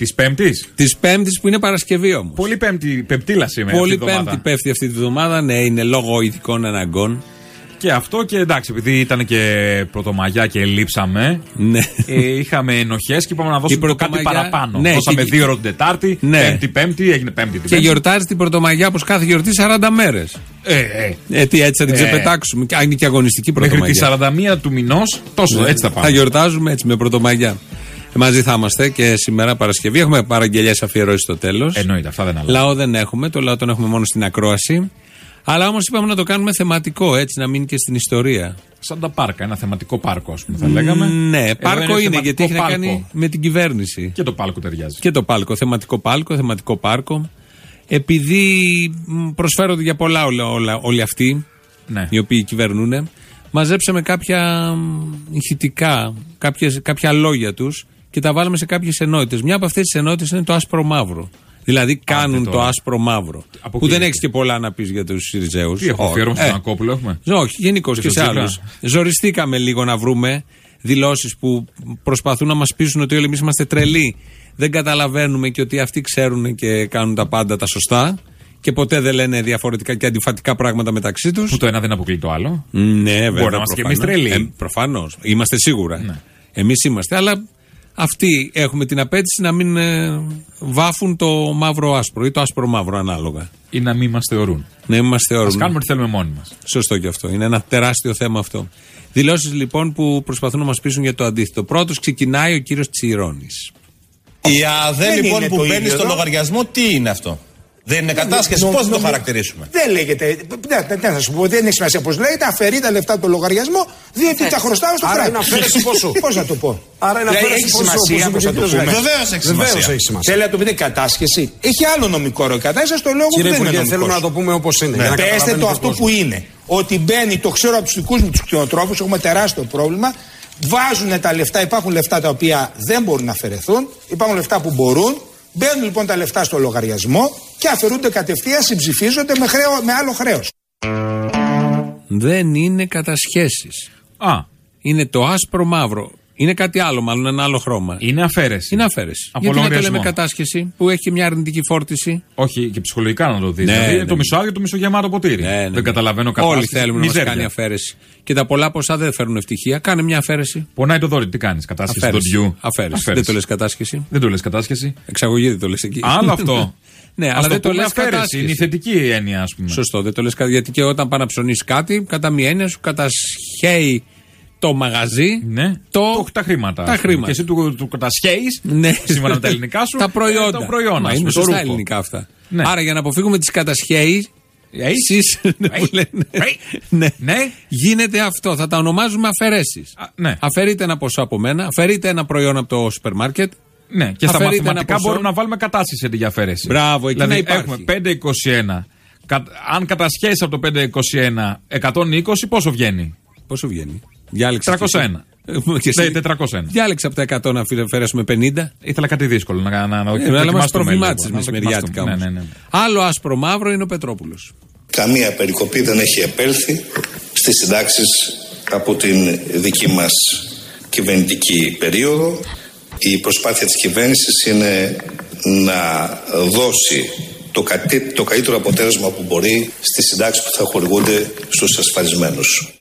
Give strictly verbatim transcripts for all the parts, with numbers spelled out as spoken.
Της Πέμπτης. Της Πέμπτης που είναι Παρασκευή όμως. Πολύ πέμπτη, πεπτήλα σήμερα. Πολύ Πέμπτη πέφτει αυτή τη βδομάδα. Ναι, είναι λόγω ειδικών αναγκών. Και αυτό και εντάξει, επειδή ήταν και Πρωτομαγιά και λείψαμε, ναι. ε, είχαμε ενοχές και είπαμε να δώσουμε το κάτι παραπάνω. Ναι, δώσαμε και... δύο ώρο την Τετάρτη, ναι. Πέμπτη, Πέμπτη, έγινε Πέμπτη. Και γιορτάζει την Πρωτομαγιά όπως κάθε γιορτή σαράντα μέρες. Ε, ε. ε, τι έτσι θα την ε. ξεπετάξουμε. Και είναι και αγωνιστική Πρωτομαγιά. Μέχρι τη σαράντα μία του μηνός, τόσο ναι. έτσι θα πάμε. Θα γιορτάζουμε έτσι με Πρωτομαγιά. Μαζί θα είμαστε και σήμερα Παρασκευή. Έχουμε παραγγελιές αφιερώσεις στο τέλος. Εννοείται, αυτά δεν αλλάζουν. Λαό δεν έχουμε, το λαό τον έχουμε μόνο στην ακρόαση. Αλλά όμως είπαμε να το κάνουμε θεματικό, έτσι, να μείνει και στην ιστορία. Σαν τα πάρκα, ένα θεματικό πάρκο, ας πούμε, θα λέγαμε. Ναι, πάρκο είναι, είναι γιατί έχει πάλκο. Να κάνει με την κυβέρνηση. Και το πάλκο ταιριάζει. Και το πάλκο, θεματικό πάλκο, θεματικό πάρκο. Επειδή προσφέρονται για πολλά όλα, όλα, όλοι αυτοί, ναι. οι οποίοι κυβερνούν, μαζέψαμε κάποια ηχητικά, κάποιες, κάποια λόγια τους και τα βάλαμε σε κάποιες ενότητες. Μια από αυτές τις ενότητες είναι το άσπρο μαύρο. Δηλαδή κάνουν το, το άσπρο μαύρο. Από που δεν έχει και πολλά να πει για τους Συριζέους. Τι έχουμε αφιέρωμα στον Ακόπουλο, έχουμε. Όχι, γενικώς και, και σε άλλους. Ζοριστήκαμε λίγο να βρούμε δηλώσεις που προσπαθούν να μας πείσουν ότι όλοι εμείς είμαστε τρελοί. Δεν καταλαβαίνουμε και ότι αυτοί ξέρουν και κάνουν τα πάντα τα σωστά. Και ποτέ δεν λένε διαφορετικά και αντιφατικά πράγματα μεταξύ τους. Που το ένα δεν αποκλεί το άλλο. Ναι, βέβαια. Μπορεί να είμαστε και εμείς τρελοί. Ε, προφανώς. Είμαστε σίγουρα. Ναι. Εμείς είμαστε. Αλλά αυτοί έχουμε την απέτηση να μην ε, βάφουν το μαύρο άσπρο ή το άσπρο μαύρο ανάλογα. Ή να μην μας θεωρούν. Να μην μας θεωρούν. Ας κάνουμε ό,τι θέλουμε μόνοι μας. Σωστό και αυτό. Είναι ένα τεράστιο θέμα αυτό. Δηλώσεις λοιπόν που προσπαθούν να μας πείσουν για το αντίθετο. Πρώτος ξεκινάει ο κύριος Τσιρόνης. Η ΑΔΕ λοιπόν που μπαίνει στο λογαριασμό, τι είναι αυτό? Δεν είναι κατάσχεση, πώς το χαρακτηρίσουμε? Δεν λέγεται. Δεν θα σου πω, δεν έχει σημασία πώς λέγεται. Αφαιρεί τα λεφτά από το λογαριασμό, διότι τα χρωστάω στο κράτος. Άρα είναι αφαίρεση ποσού. Πώς να το πω? Άρα είναι αφαίρεση ποσού. Πώς θα το πούμε? Βεβαίως έχει σημασία. Θέλει να το πείτε κατάσχεση. Έχει άλλο νομικό όρο. Κατάσχεση το λόγο που δεν είναι νομικό. Θέλουμε να το πούμε όπως είναι. Πέστε το αυτό που είναι. Ότι μπαίνει, το ξέρω από τους δικούς μου τους κτηνοτρόφους, έχουμε τεράστιο πρόβλημα. Βάζουν τα λεφτά, υπάρχουν λεφτά τα οποία δεν μπορούν να αφαιρεθούν, υπάρχουν λεφτά που μπορούν. Μπαίνουν λοιπόν τα λεφτά στο λογαριασμό και αφαιρούνται κατευθείαν, συμψηφίζονται με, χρέο, με άλλο χρέος. Δεν είναι κατασχέσεις. Α. Είναι το άσπρο μαύρο. Είναι κάτι άλλο, μάλλον ένα άλλο χρώμα. Είναι αφαίρεση. Είναι αφαίρεση. Από Γιατί λογαριασμό. να το λέμε κατάσχεση που έχει μια αρνητική φόρτιση. Όχι, και ψυχολογικά να το δεις. Ναι, δηλαδή ναι, το ναι. μισοάδιο το μισογεμάτο ποτήρι. Ναι, ναι, δεν ναι. καταλαβαίνω κατάσταση. Όλοι θέλουμε να μας κάνει αφαίρεση. Και τα πολλά ποσά δεν φέρνουν ευτυχία. Κάνε μια αφαίρεση. Πονάει το δόρυ, τι κάνεις? Κατάσχεση του ντιού. Αφαίρεση. αφαίρεση. Δεν το λες κατάσχεση. Δεν το λες κατάσχεση. Εξαγωγή δεν το λες εκεί. Άλλο αυτό. Ναι, αλλά δεν το λες αφαίρεση. Είναι η θετική έννοια, ας πούμε. Σωστό, δεν το λες. Γιατί και όταν πάνε να ψωνίσεις κάτι, κατά μία έννοια σου κατασχέει το μαγαζί. Ναι, το... το, τα χρήματα. Τα χρήματα. Και εσύ του, του κατασχέεις, ναι. σύμφωνα με τα ελληνικά σου, τα προϊόντα. Ε, το προϊόν, Μα είναι σωστά ελληνικά αυτά. Ναι. Άρα για να αποφύγουμε τις κατασχέεις, εσείς ναι. ναι. γίνεται αυτό. Θα τα ονομάζουμε αφαιρέσεις. Ναι. Αφαιρείτε ένα ποσό από μένα, αφαιρείτε ένα προϊόν από το σούπερ μάρκετ. Ναι, και στα μαθηματικά μπορούμε να βάλουμε κατάσχεση αντί για αφαίρεση. Μπράβο, εκεί δηλαδή, να υπάρχει. Έχουμε πεντακόσια είκοσι ένα. Αν κατασχέσεις από το πεντακόσια είκοσι ένα εκατόν είκοσι, πόσο βγαίνει? Πόσο βγαίνει? Διάλεξε. τριακόσια ένα. Ναι, τετρακόσια ένα. Διάλεξε από τα εκατό να αφαιρέσουμε πενήντα. Ήθελα κάτι δύσκολο να, να, να ε, αλλά μας προβλημάτισες μεσημεριάτικα όμως. Ναι, ναι, ναι. Άλλο άσπρο μαύρο είναι ο Πετρόπουλος. Καμία περικοπή δεν έχει επέλθει στις συντάξεις από την δική μας κυβερνητική περίοδο. Η προσπάθεια της κυβέρνησης είναι να δώσει το, κατή, το καλύτερο αποτέλεσμα που μπορεί στις συντάξεις που θα χορηγούνται στους ασφαλισμένους.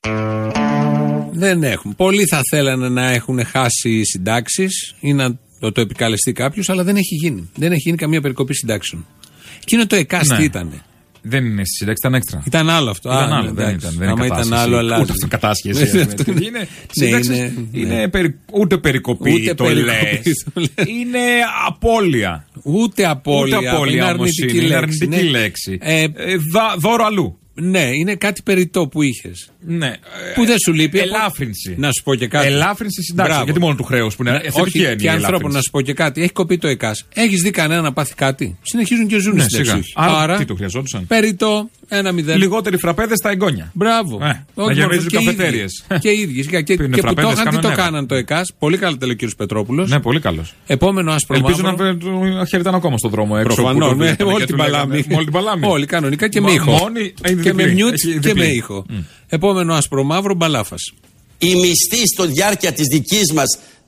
Δεν έχουν. Πολλοί θα θέλανε να έχουν χάσει συντάξεις ή να το, το επικαλεστεί κάποιος, αλλά δεν έχει γίνει. Δεν έχει γίνει καμία περικοπή συντάξεων. Εκείνο το ΕΚΑΣ τι ήτανε? Δεν είναι στη σύνταξη, ήταν έξτρα. Ήταν άλλο αυτό. Ήταν Α, άλλο, ναι, δεν ήταν. Δεν άμα ήταν άλλο, αλλά. Ούτε αυτό κατάσχεση. είναι, είναι, είναι περι, ούτε περικοπή ούτε το λες. Είναι απώλεια. Ούτε απώλεια. Ούτε απώλεια είναι όμως αρνητική είναι. λέξη. Είναι αρνητική ναι. λέξη. Ε, ε, δα, δώρο αλλού. Ναι, είναι κάτι περιττό που είχες. Ναι. Που δεν σου λείπει. Ελάφρυνση. Να σου πω και κάτι. Ελάφρυνση συντάξεων. Γιατί μόνο του χρέους που είναι εθνική έννοια. Και ανθρώπου να σου πω και κάτι. Έχει κοπεί το ΕΚΑΣ. Έχεις δει κανένα να πάθει κάτι? Συνεχίζουν και ζουν ναι, στην εξοχή. Άρα τι το χρειαζόντουσαν? Περιττό. Ένα μηδέν. Λιγότεροι φραπέδες στα εγγόνια. Μπράβο. Ε, να γεμίζουν καφετέριες. Και οι ίδιοι. Και, και, και που το είχαν, τι το κάναν το ΕΚΑΣ. Πολύ καλά το λέει ο κ. Πετρόπουλος. Ναι, πολύ καλός. Επόμενο άσπρο μαύρο. Ελπίζω να χαιρετάνε ακόμα στον δρόμο έξω. Προφανώς. Όλη την παλάμη. Όλοι κανονικά και με ήχο. Και με μιούτ και με ήχο. Επόμενο άσπρο μαύρο, Μπαλάφας. Οι μισθοί στο διάρκεια της δικής μας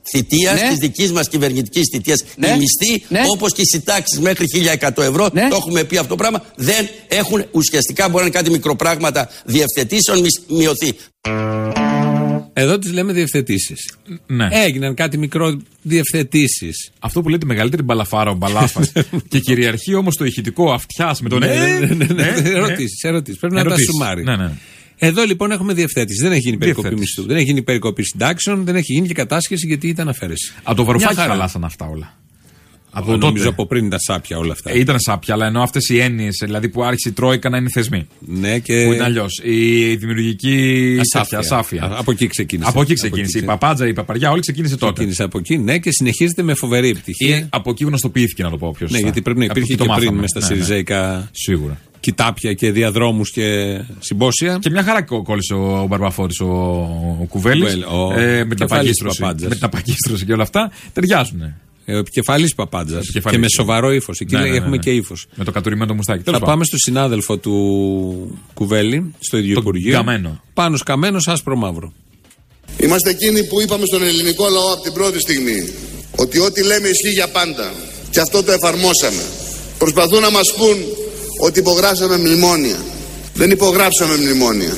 θητείας, ναι. της δικής μας κυβερνητικής θητείας, ναι. οι μισθοί, ναι. όπως και οι συντάξεις μέχρι χίλια εκατό ευρώ, ναι. το έχουμε πει αυτό το πράγμα, δεν έχουν ουσιαστικά, μπορεί να είναι κάτι μικροπράγματα διευθετήσεων, μειωθεί. Εδώ τις λέμε διευθετήσεις. Ναι. Έγιναν κάτι μικρό διευθετήσεις. Αυτό που λέει τη μεγαλύτερη μπαλαφάρα, ο Μπαλάφας. Και κυριαρχεί όμως το ηχητικό αυτιάς με τον ναι, ναι, ναι, ναι, ναι, ναι. Ερωτήσεις, ερωτήσεις. Πρέπει ερωτήσεις. να τα σουμάρει. Ναι, ναι. Εδώ λοιπόν έχουμε διευθέτηση. Δεν έχει γίνει περικοπή μισθού. Δεν έχει γίνει περικοπή συντάξεων. Δεν έχει γίνει και κατάσχεση γιατί ήταν αφαίρεση. Από το Βαρουφάκι χαλάσαν αυτά όλα. Από νομίζω τότε. Από πριν ήταν σάπια όλα αυτά. Ε, ήταν σάπια, αλλά ενώ αυτές οι έννοιες, δηλαδή που άρχισε η Τρόικα να είναι θεσμοί. Ναι, και. Που είναι αλλιώς. Η δημιουργική ασάφεια. ασάφεια. Από εκεί ξεκίνησε. Από εκεί ξεκίνησε. Η Παπάντζα, η Παπαριά, όλοι ξεκίνησε τότε. Ξεκίνησε από εκεί, ναι, και συνεχίζεται με φοβερή επιτυχία. Ή από εκεί γνωστοποιήθηκε, να το πω πιο σωστά. Ναι, γιατί πρέπει να υπήρχε και, και πριν μέσα στα ναι, Σιριζέικα. Ναι. Σίγουρα. Κοιτάπια και διαδρόμους και συμπόσια. Και μια χαρά κόλλησε ο Μπαρμπαφόρης, ο, ο Κουβέλης. Ο... Ε, με, την απαγίστρωση, με την απαγίστρωση και όλα αυτά. Ταιριάζουν. Ο επικεφαλής Παπάντζας. Και με σοβαρό ύφος. Εκεί ναι, ναι, ναι, έχουμε ναι. και ύφος. Με το κατουρημένο μουστάκι. Θα πάμε στο συνάδελφο του Κουβέλη, στο ίδιο Υπουργείο. Καμένο. Πάνος Καμένος, άσπρο μαύρο. Είμαστε εκείνοι που είπαμε στον ελληνικό λαό από την πρώτη στιγμή ότι ό,τι λέμε ισχύει για πάντα. Και αυτό το εφαρμόσαμε. Προσπαθούν να μας πούν ότι υπογράψαμε μνημόνια. Δεν υπογράψαμε μνημόνια.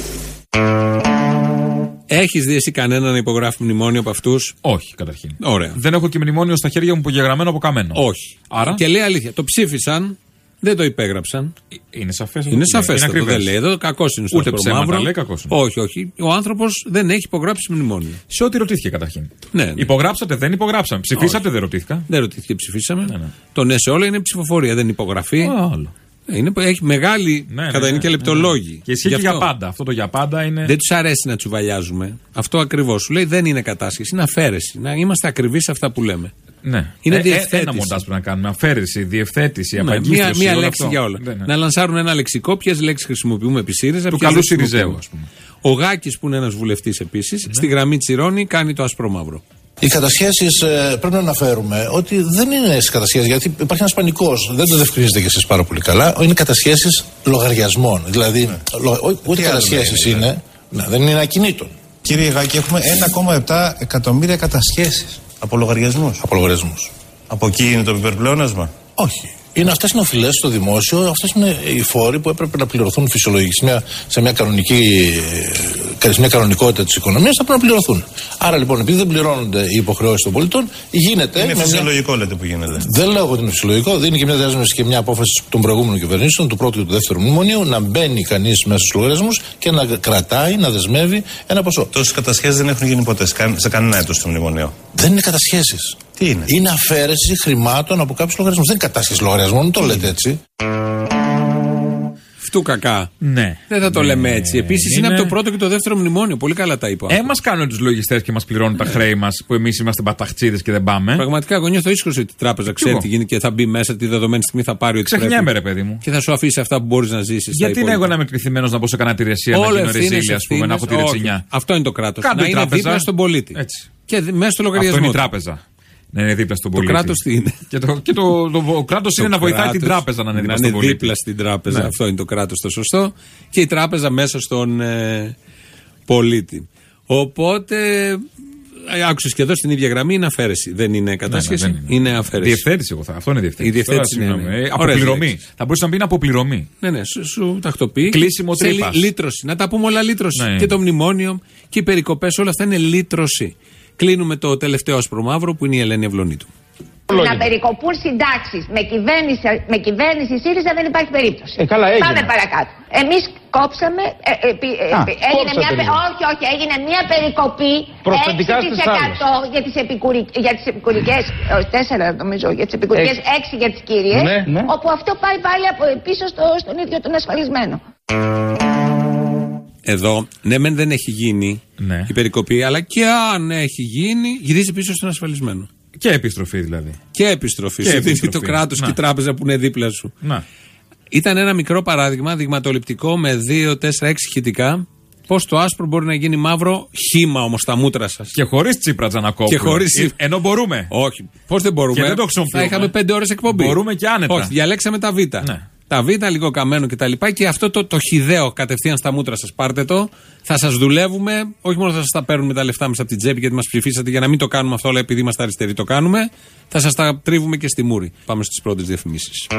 Έχεις δει εσύ κανένα να υπογράφει μνημόνιο από αυτούς? Όχι, καταρχήν. Ωραία. Δεν έχω και μνημόνιο στα χέρια μου υπογεγραμμένο από Καμένο. Όχι. Άρα. Και λέει αλήθεια. Το ψήφισαν, δεν το υπέγραψαν. Είναι σαφές. Είναι σαφές. Δεν λέει. Εδώ κακός είναι στο Ούτε ψέματα λέει, κακός είναι. Όχι, όχι. Ο άνθρωπος δεν έχει υπογράψει μνημόνιο. Σε ό,τι ρωτήθηκε καταρχήν. Ναι, ναι. Υπογράψατε, δεν υπογράψαμε. Ψηφίσατε, όχι. Δεν ρωτήθηκα. Δεν ρωτήθηκε, ψηφίσαμε. Ναι, ναι. Το ναι σε όλα είναι ψηφοφορία, δεν είναι υπογραφή. Άλλο. Είναι, έχει μεγάλη ναι, ναι, κατά είναι και λεπτολόγοι. Ναι. Και ισχύει και για πάντα. Αυτό το για πάντα είναι. Δεν τους αρέσει να τσουβαλιάζουμε. Αυτό ακριβώς. Σου λέει δεν είναι κατάσχεση, είναι αφαίρεση. Να είμαστε ακριβείς σε αυτά που λέμε. Ναι. Είναι ε, διευθέτηση. Ένα μοντάζ πρέπει να κάνουμε. Αφαίρεση, διευθέτηση, ναι, απαγκίστρωση. Μία, μία λέξη αυτό. για όλα. Ναι, ναι. Να λανσάρουν ένα λεξικό, ποιες λέξεις χρησιμοποιούμε επί ΣΥΡΙΖΑ. Του καλού Σιριζέου, ας πούμε. Ο Γάκης, που είναι ένας βουλευτής επίσης, ναι. στη γραμμή Τσιρόνη κάνει το άσπρο μαύρο. Οι κατασχέσεις ε, πρέπει να αναφέρουμε ότι δεν είναι στις κατασχέσεις, γιατί υπάρχει ένας πανικός, δεν το διευκρινίζετε κι εσείς πάρα πολύ καλά. Είναι κατασχέσεις λογαριασμών. Δηλαδή, ναι. λο, ούτε κατασχέσεις είναι, είναι ναι, δεν είναι ακινήτων. Κύριε Γάκη, έχουμε ένα κόμμα επτά εκατομμύρια κατασχέσεις από λογαριασμούς. Από λογαριασμούς. Από εκεί είναι το υπερπλεόνασμα? Όχι. Είναι αυτές είναι οφειλές στο δημόσιο, αυτές είναι οι φόροι που έπρεπε να πληρωθούν φυσιολογικά σε μια, σε μια, κανονική, σε μια κανονικότητα της οικονομίας, θα πρέπει να πληρωθούν. Άρα λοιπόν, επειδή δεν πληρώνονται οι υποχρεώσεις των πολιτών, γίνεται. Είναι φυσιολογικό, μια... λέτε, που γίνεται. Δεν λέω ότι είναι φυσιολογικό, δίνει και μια δέσμευση και μια απόφαση των προηγούμενων κυβερνήσεων, του πρώτου και του δεύτερου μνημονίου, να μπαίνει κανείς μέσα στους λογαριασμούς και να κρατάει, να δεσμεύει ένα ποσό. Τόσες κατασχέσεις δεν έχουν γίνει ποτέ σε κανένα έτος του μνημονίου. Δεν είναι κατασχέσεις. Τι είναι? Είναι αφαίρεση χρημάτων από κάποιους λογαριασμούς. Δεν είναι κατάσχεση λογαριασμών, το λέτε έτσι. Φτού κακά. Ναι. Δεν θα το ναι, λέμε έτσι. Επίσης είναι... είναι από το πρώτο και το δεύτερο μνημόνιο. Πολύ καλά τα είπα. Ε, μας κάνουν τους λογιστές και μας πληρώνουν ναι. τα χρέη μας που εμείς είμαστε μπαταχτσίδες και δεν πάμε. Πραγματικά, εγώ νιώθω ίσχυρο ότι η τράπεζα ξέρει τι γίνεται και θα μπει μέσα τη δεδομένη στιγμή θα πάρει ό,τι πρέπει. Ξεχνιέμαι, ρε παιδί μου. Και θα σου αφήσει αυτά που μπορείς να ζήσεις. Γιατί είναι εγώ να είμαι εκτεθειμένος να μπω σε κανένα υπηρεσία, να γίνω ρεζίλια, ας πούμε, να έχω τη ρετσινιά. Αυτό είναι το κράτος. Να είναι δίπλα στον πολίτη. Και μέσα στο λογαριασμό. Αυτό είναι η τράπεζα. Να είναι δίπλα στον πολίτη. Το κράτος τι είναι? Και το, και το, το, το κράτος είναι να βοηθάει κράτος, την τράπεζα να είναι δίπλα, να στον, είναι δίπλα στην τράπεζα. Ναι. Αυτό είναι το κράτος το σωστό. Και η τράπεζα μέσα στον ε, πολίτη. Οπότε, άκουσες και εδώ στην ίδια γραμμή είναι αφαίρεση. Δεν είναι κατάσχεση. Ναι, ναι, είναι. είναι αφαίρεση. Διευθέτηση, εγώ θα. Αυτό είναι διευθέτηση. Η διευθέτηση Τώρα, είναι. Ναι. Αποπληρωμή. Θα μπορούσε να πει είναι αποπληρωμή. Ναι, ναι, σου, σου τακτοποιεί. Κλείσιμο τρύπας. Λύτρωση. Να τα πούμε όλα λύτρωση. Ναι. Και το μνημόνιο και οι περικοπές, όλα αυτά είναι λύτρωση. Κλείνουμε το τελευταίο άσπρο μαύρο που είναι η Ελένη Ευλονίτου. Να περικοπούν συντάξεις με κυβέρνηση, με κυβέρνηση ΣΥΡΙΖΑ δεν υπάρχει περίπτωση. Ε, καλά, έγινε. Πάμε παρακάτω. Εμείς κόψαμε. Ε, ε, ε, Α, έγινε μια, όχι, όχι, έγινε μια περικοπή έξι τοις εκατό για τις, επικουρι, για τις επικουρικές. τέσσερα νομίζω, για τις επικουρικές, έξι για τις κύριες. Ναι, ναι. Όπου αυτό πάει πάλι από, πίσω στο, στον ίδιο τον ασφαλισμένο. Εδώ, ναι, μεν δεν έχει γίνει ναι. η περικοπή, αλλά και αν έχει γίνει, γυρίζει πίσω στον ασφαλισμένο. Και επιστροφή δηλαδή. Και επιστροφή. Και σου δίνει το κράτος και η τράπεζα που είναι δίπλα σου. Να. Ήταν ένα μικρό παράδειγμα, δειγματοληπτικό με δύο, τέσσερα, έξι ηχητικά. Πώς το άσπρο μπορεί να γίνει μαύρο, χύμα όμως στα μούτρα σας. Και χωρίς Τσίπρα Τζανακόπουλο. Και χωρίς... Ε, ενώ μπορούμε. Όχι. Πώς δεν μπορούμε. Και δεν το θα είχαμε πέντε ώρες εκπομπή. Μπορούμε και άνετα. Όχι, διαλέξαμε τα Β. Ναι. Τα Β, λίγο καμένο κτλ. Και, και αυτό το, το χυδαίο κατευθείαν στα μούτρα σας, πάρτε το. Θα σας δουλεύουμε. Όχι μόνο θα σας τα παίρνουμε τα λεφτά μας από την τσέπη γιατί μας ψηφίσατε για να μην το κάνουμε αυτό, αλλά επειδή είμαστε αριστεροί το κάνουμε. Θα σας τα τρίβουμε και στη μούρη. Πάμε στις πρώτες διαφημίσεις.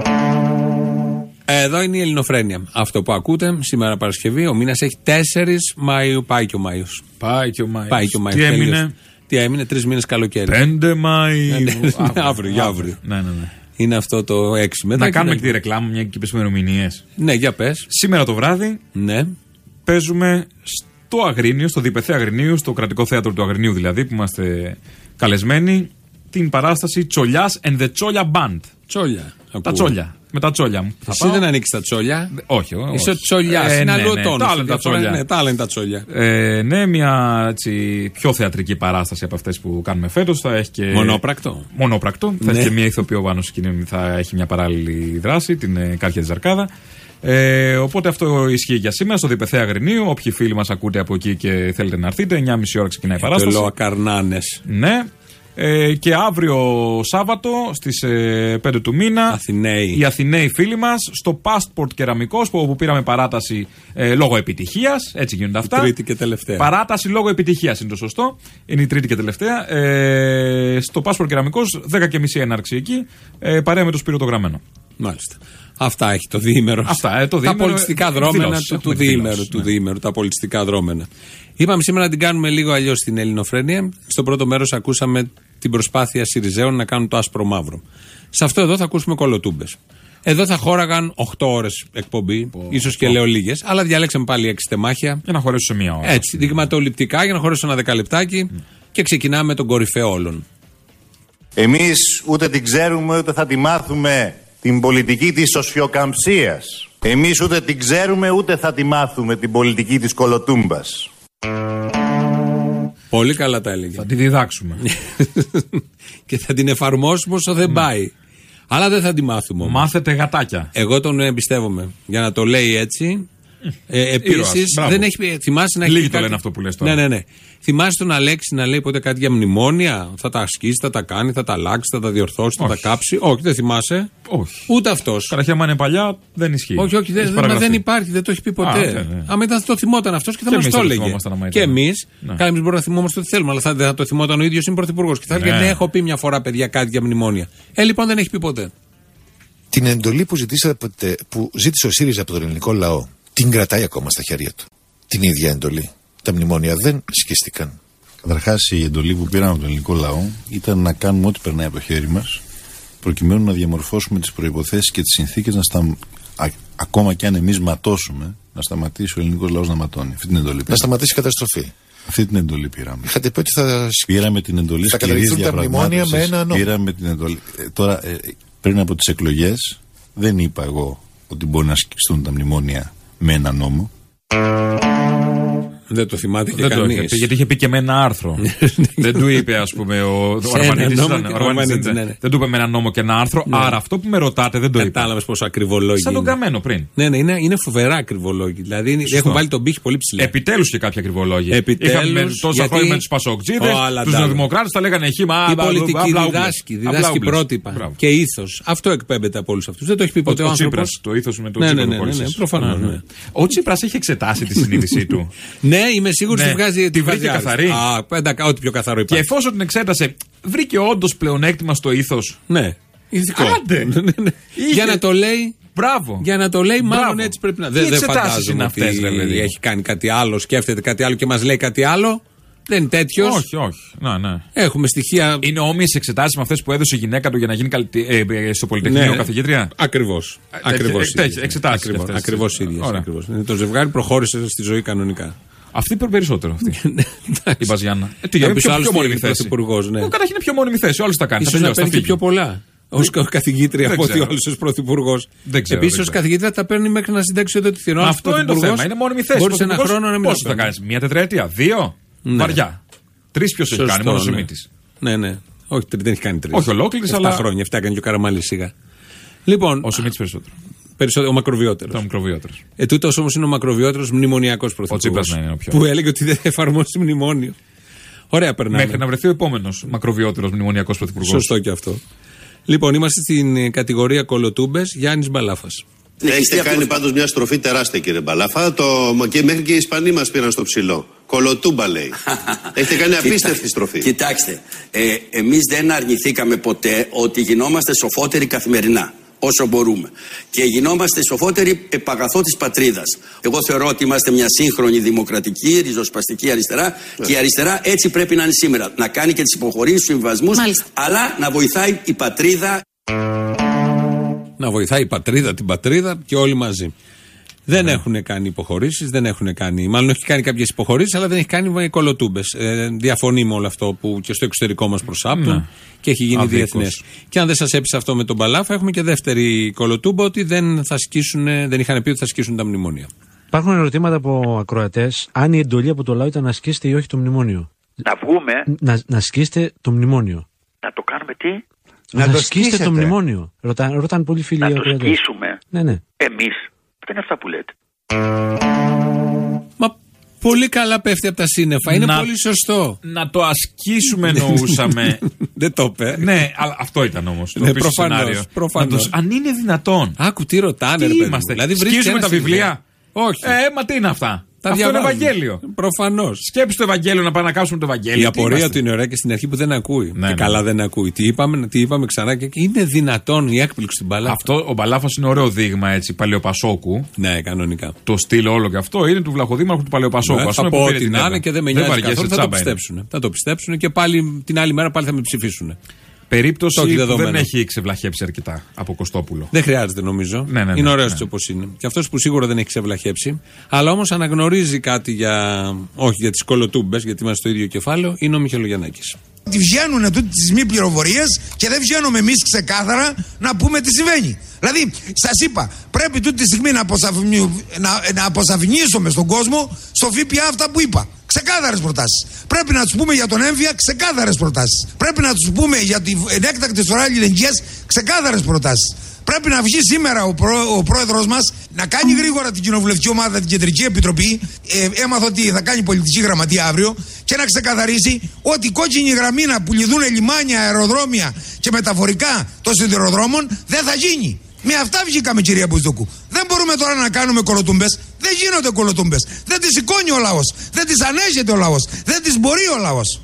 Εδώ είναι η Ελληνοφρένεια. Αυτό που ακούτε σήμερα Παρασκευή, ο μήνας έχει τέσσερις Μαΐου. Πάει και ο Μάιος. Πάει και ο Μάιος. Πάει και ο Μάιος. Τι έμεινε? Τι έμεινε, τρεις μήνες καλοκαίρι. πέντε Μαΐου. Αύριο, για αύριο. Ναι, ναι, ναι. Είναι αυτό το έξι. Να κάνουμε και τη ρεκλάμα, μια και είπες ημερομηνίες. Ναι, για πες. Σήμερα το βράδυ ναι. παίζουμε στο Αγρίνιο, στο Διπεθέ Αγρινίου, στο κρατικό θέατρο του Αγρινίου δηλαδή, που είμαστε καλεσμένοι, την παράσταση Τσολιάς and the Τσόλια Band. Τσόλια. Τα τσόλια. Με τα τσόλια μου. Εσύ δεν ανοίξει τα τσόλια. Όχι, όχι. Είσαι ο τσολιάς. Ε, είναι ναι, άλλο ναι, τόνο. Τα άλλα τα τσόλια. Ναι, τα άλλα είναι τα τσόλια. Ε, ναι, μια έτσι, πιο θεατρική παράσταση από αυτές που κάνουμε φέτος. Θα έχει και. Μονόπρακτο. Μονόπρακτο. Ναι. Θα έχει και μια ηθοποιό πάνω σκηνή, θα έχει μια παράλληλη δράση, την ε, Κάρια τη Ζαρκάδα. Ε, οπότε αυτό ισχύει για σήμερα στο Διπεθέ Αγρινίου. Όποιοι φίλοι μας ακούτε από εκεί και θέλετε να έρθετε, εννιά και μισή ώρα ξεκινάει η παράσταση. Τελώ ακαρνάνες. Ναι. Ε, και αύριο Σάββατο στις ε, πέντε του μήνα Αθηναίοι. οι Αθηναίοι φίλοι μας στο Passport Κεραμικός που, όπου πήραμε παράταση ε, λόγω επιτυχίας. Έτσι γίνονται αυτά. Η τρίτη και τελευταία. Παράταση λόγω επιτυχίας είναι το σωστό. Είναι η τρίτη και τελευταία. Ε, στο Passport Κεραμικός δέκα και μισή έναρξη εκεί. Ε, παρέα με το Σπύρο το Γραμμένο. Μάλιστα. Αυτά έχει το διήμερο. Αυτά, ε, το τα διήμερο, πολιτιστικά δρόμενα του, του διήμερου. Του διήμερου, τα πολιτιστικά δρόμενα. Είπαμε σήμερα να την κάνουμε λίγο αλλιώς στην Ελληνοφρένεια. Στο πρώτο μέρος ακούσαμε την προσπάθεια Συριζέων να κάνουν το άσπρο μαύρο. Σε αυτό εδώ θα ακούσουμε κολοτούμπες. Εδώ θα χώραγαν οκτώ ώρες εκπομπή, oh, ίσως και oh. λέω λίγες, αλλά διαλέξαμε πάλι έξι τεμάχια. Για να χωρέσω σε μία ώρα. Έτσι, δειγματοληπτικά, για να χωρέσω ένα δεκαλεπτάκι mm. και ξεκινάμε με τον κορυφαίο όλων. Εμείς ούτε την ξέρουμε ούτε θα τη μάθουμε την πολιτική της οσφιοκαμψίας. Εμείς ούτε την ξέρουμε ούτε θα τη μάθουμε την πολιτική της κολοτούμπας. Πολύ καλά τα έλεγε. Θα τη διδάξουμε. Και θα την εφαρμόσουμε όσο δεν πάει. Αλλά δεν θα τη μάθουμε όμως. Μάθετε γατάκια. Εγώ τον εμπιστεύομαι. Για να το λέει έτσι. Ε, Επίσης, δεν έχει. Θυμάσαι να έχει. Λίγοι το λένε αυτό που λες τώρα. Ναι, ναι, ναι. Θυμάσαι τον Αλέξη να λέει ποτέ κάτι για μνημόνια. Θα τα ασκήσει, θα τα κάνει, θα τα αλλάξει, θα τα διορθώσει, θα όχι. τα κάψει. Όχι, δεν θυμάσαι. Όχι. Ούτε αυτός. Καταρχήν, άμα είναι παλιά, δεν ισχύει. Όχι, όχι, δεν, μα δεν υπάρχει, δεν το έχει πει ποτέ. Α, ναι, ναι. Άμα ήταν, το θυμόταν αυτός και θα μας το έλεγε. Και εμείς, ναι. Καλά, εμείς μπορούμε να θυμόμαστε ό,τι θέλουμε, αλλά θα, θα το θυμόταν ο ίδιος είναι πρωθυπουργός. Και θα έλεγε, ναι. ναι, έχω πει μια φορά, παιδιά, κάτι για μνημόνια. Ε, λοιπόν, δεν έχει πει ποτέ. Την εντολή που, που ζήτησε ο ΣΥΡΙΖΑ από τον ελληνικό λαό, την κρατάει ακόμα στα χέρια του. Την ίδια εντολή. Τα μνημόνια δεν σκίστηκαν. Καταρχάς, η εντολή που πήραμε από τον ελληνικό λαό ήταν να κάνουμε ό,τι περνάει από το χέρι μας, προκειμένου να διαμορφώσουμε τις προϋποθέσεις και τις συνθήκες να στα... Α, ακόμα και αν εμείς ματώσουμε, να σταματήσει ο ελληνικός λαός να ματώνει. Αυτή την εντολή πήραμε. Να σταματήσει η καταστροφή. Αυτή την εντολή πήραμε. Είχατε πει ότι θα. Πήραμε την εντολή θα καταργηθούν τα μνημόνια με ένα νόμο. Πήραμε την εντολή. Ε, τώρα, ε, πριν από τις εκλογές, δεν είπα εγώ ότι μπορεί να ασκηθούν τα μνημόνια με ένα νόμο. Δεν το θυμάται και κανείς. Γιατί είχε πει και με ένα άρθρο. Δεν του είπε, ας πούμε, ο Αρβανίτης. Δεν του είπε με ένα νόμο και ένα άρθρο. Άρα αυτό που με ρωτάτε δεν το είπε. Κατάλαβες πόσο ακριβολόγοι. Σαν τον Καμένο πριν. Ναι, ναι, είναι φοβερά ακριβολόγοι. Δηλαδή έχουν βάλει τον πύχη πολύ ψηλά. Επιτέλους και κάποια ακριβολόγοι. Επιτέλους. Τόσα χρόνια με τους Πασοκτζίδες, τους Νεοδημοκράτες τα λέγανε χήμα. Η πολιτική διδάσκει, διδάσκει πρότυπα και ήθος. Αυτό εκπέμπεται από όλους αυτούς. Δεν το έχει πει ποτέ ο άνθρωπος. Το ήθος με τον Τσίπρα. Ο Τσίπρας έχει εξετάσει τη συνείδησή του. Ναι, είμαι σίγουρος ότι βγάζει. Τη βρήκε καθαρή. Α, πέντα, ό,τι πιο καθαρό υπάρχει. Και εφόσον την εξέτασε, βρήκε όντως πλεονέκτημα στο ήθος. Ναι. Ηθικό. Άντε. Για να το λέει. Μπράβο. Για να το λέει, μάλλον έτσι πρέπει να. Δεν δε φαντάζομαι ότι δηλαδή. Έχει κάνει κάτι άλλο, σκέφτεται κάτι άλλο και μας λέει κάτι άλλο. Δεν είναι τέτοιο. Όχι, όχι. Να, ναι. Έχουμε στοιχεία. Είναι όμοιες εξετάσεις με αυτές που έδωσε η γυναίκα του για να γίνει καλυ... ε, στο Πολυτεχνείο ναι. καθηγήτρια. Ακριβώς. Ακριβώς. Εξετάσεις. Ακριβώς ίδιες. Το ζευγάρι προχώρησε στη ζωή κανονικά. Αυτή περισσότερο. Αυτή. Η Μπαζιάννα. Ε, τι, είναι πιο, πιο μόνιμη θέση. Ναι. Καταρχήν είναι πιο μόνιμη θέση. Όλους τα κάνει. Ίσως να παίρνει και πιο πολλά. Ως καθηγήτρια από ότι όλος ως πρωθυπουργός. Επίσης ως καθηγήτρια τα παίρνει μέχρι να συντάξει εδώ τη θηρόν. Αυτό είναι το θέμα. Είναι μόνιμη θέση. Μπορείς ένα χρόνο να μην. Πόσο θα κάνεις, μία τετραετία, δύο. Βαριά. Τρεις ποιος έχει κάνει, μόνο ο Σιμίτης. Ναι, ναι. Όχι, δεν έχει κάνει τρεις. Όχι ολόκληρης, αλλά. εφτά χρόνια. Αυτά έκανε και ο Καραμάλης σιγά. Λοιπόν. Ο Σιμίτης περισσότερο. Ο μακροβιότερος. Ε, τούτος όμως είναι ο μακροβιότερος μνημονιακός πρωθυπουργός. Ο Τσίπρας είναι ο πιο. Που έλεγε ότι δεν εφαρμόζει μνημόνιο. Ωραία, περνάμε. Μέχρι να βρεθεί ο επόμενος μακροβιότερος μνημονιακός πρωθυπουργός. Σωστό και αυτό. Λοιπόν, είμαστε στην κατηγορία κολοτούμπες. Γιάννης Μπαλάφας. Έχετε κάνει πάντως μια στροφή τεράστια, κύριε Μπαλάφα. Το... Και μέχρι και οι Ισπανοί μας πήραν στο ψηλό. Κολοτούμπα λέει. Έχετε κάνει απίστευτη στροφή. Κοιτάξτε, ε, εμείς δεν αρνηθήκαμε ποτέ ότι γινόμαστε σοφότεροι καθημερινά. Όσο μπορούμε. Και γινόμαστε σοφότεροι επαγαθό της πατρίδας. Εγώ θεωρώ ότι είμαστε μια σύγχρονη δημοκρατική, ριζοσπαστική αριστερά. Yeah. Και η αριστερά έτσι πρέπει να είναι σήμερα. Να κάνει και τις υποχωρήσεις, τους συμβιβασμούς, αλλά να βοηθάει η πατρίδα. Να βοηθάει η πατρίδα την πατρίδα και όλοι μαζί. Δεν ναι. έχουν κάνει υποχωρήσεις, δεν έχουν κάνει. Μάλλον έχει κάνει κάποιες υποχωρήσεις, αλλά δεν έχει κάνει κολοτούμπες. Ε, διαφωνεί με όλο αυτό που και στο εξωτερικό μας προσάπτουν ναι. και έχει γίνει διεθνές. Και αν δεν σας έπεισε αυτό με τον Μπαλάφα, έχουμε και δεύτερη κολοτούμπα ότι δεν, θα σκίσουν, δεν είχαν πει ότι θα σκίσουν τα μνημόνια. Υπάρχουν ερωτήματα από ακροατές αν η εντολή από το λαό ήταν να σκίσετε ή όχι το μνημόνιο. Να βγούμε. Να, να σκίσετε το μνημόνιο. Να το κάνουμε τι? Να, να το σκίσετε το μνημόνιο. Ρωτάνε ρωτά πολύ φίλοι. Να το σκίσουμε. Ναι, ναι. Εμείς. Δεν είναι αυτά που λέτε. Μα πολύ καλά πέφτει από τα σύννεφα. Είναι να, πολύ σωστό. Να το ασκήσουμε εννοούσαμε. Δεν το είπε. Ναι, αλλά αυτό ήταν όμως το ναι, πίσω σενάριο. Προφανώς. Αν είναι δυνατόν. Άκου τι ρωτάνε. Τι είμαστε. Δηλαδή σκίζουμε τα βιβλία. Όχι. Ε, μα τι είναι αυτά. Τα αυτό διαβάζουν. είναι Ευαγγέλιο. Προφανώς. Σκέψου το Ευαγγέλιο να πάμε να κάνουμε το Ευαγγέλιο. Η απορία του είναι ωραία και στην αρχή που δεν ακούει. Ναι, και ναι. καλά δεν ακούει. Τι είπαμε, τι είπαμε ξανά και είναι δυνατόν η έκπληξη του Μπαλάφα. Αυτό ο Μπαλάφας είναι ωραίο δείγμα έτσι παλαιοπασόκου. Ναι, κανονικά. Το στυλ όλο και αυτό είναι του Βλαχοδήμαρχου του Παλαιοπασόκου. Ναι, θα πω ότι να είναι και δεν με νοιάζει καθόλου. Θα το πιστέψουν. Θα το πιστέψουν και πάλι την άλλη μέρα πάλι θα με ψηφίσουν. Περίπτωση που δεν έχει ξεβλαχέψει αρκετά από Κωστόπουλο. Δεν χρειάζεται νομίζω. Ναι, ναι, ναι, είναι ωραίο ναι. όπως είναι. Και αυτός που σίγουρα δεν έχει ξεβλαχέψει, αλλά όμως αναγνωρίζει κάτι για. Όχι για τις κολοτούμπες, γιατί είμαστε στο ίδιο κεφάλαιο, είναι ο Μιχελογιαννάκης. Ότι βγαίνουν τούτε τις μη πληροφορίες και δεν βγαίνουμε εμείς ξεκάθαρα να πούμε τι συμβαίνει. Δηλαδή, σας είπα, πρέπει τούτη τη στιγμή να, αποσαφηνι... να... να αποσαφηνίσουμε στον κόσμο στο ΦΠΑ αυτά που είπα. Ξεκάθαρες προτάσεις. Πρέπει να τους πούμε για τον έμφυα ξεκάθαρες προτάσεις. Πρέπει να τους πούμε για την ενέκτακτη σωρά αλληλεγγύης ξεκάθαρες προτάσεις. Πρέπει να βγει σήμερα ο, πρό, ο πρόεδρος μας να κάνει γρήγορα την κοινοβουλευτική ομάδα, την κεντρική επιτροπή. Ε, έμαθα ότι θα κάνει πολιτική γραμματεία αύριο και να ξεκαθαρίσει ότι η κόκκινη γραμμή να πουληθούν λιμάνια, αεροδρόμια και μεταφορικά των σιδηροδρόμων δεν θα γίνει. Με αυτά βγήκαμε, κυρία Μπουσδούκου. Δεν μπορούμε τώρα να κάνουμε κολοτούμπες. Δεν γίνονται κολοτούμπες. Δεν τις σηκώνει ο λαός. Δεν τις ανέχεται ο λαός. Δεν τις μπορεί ο λαός.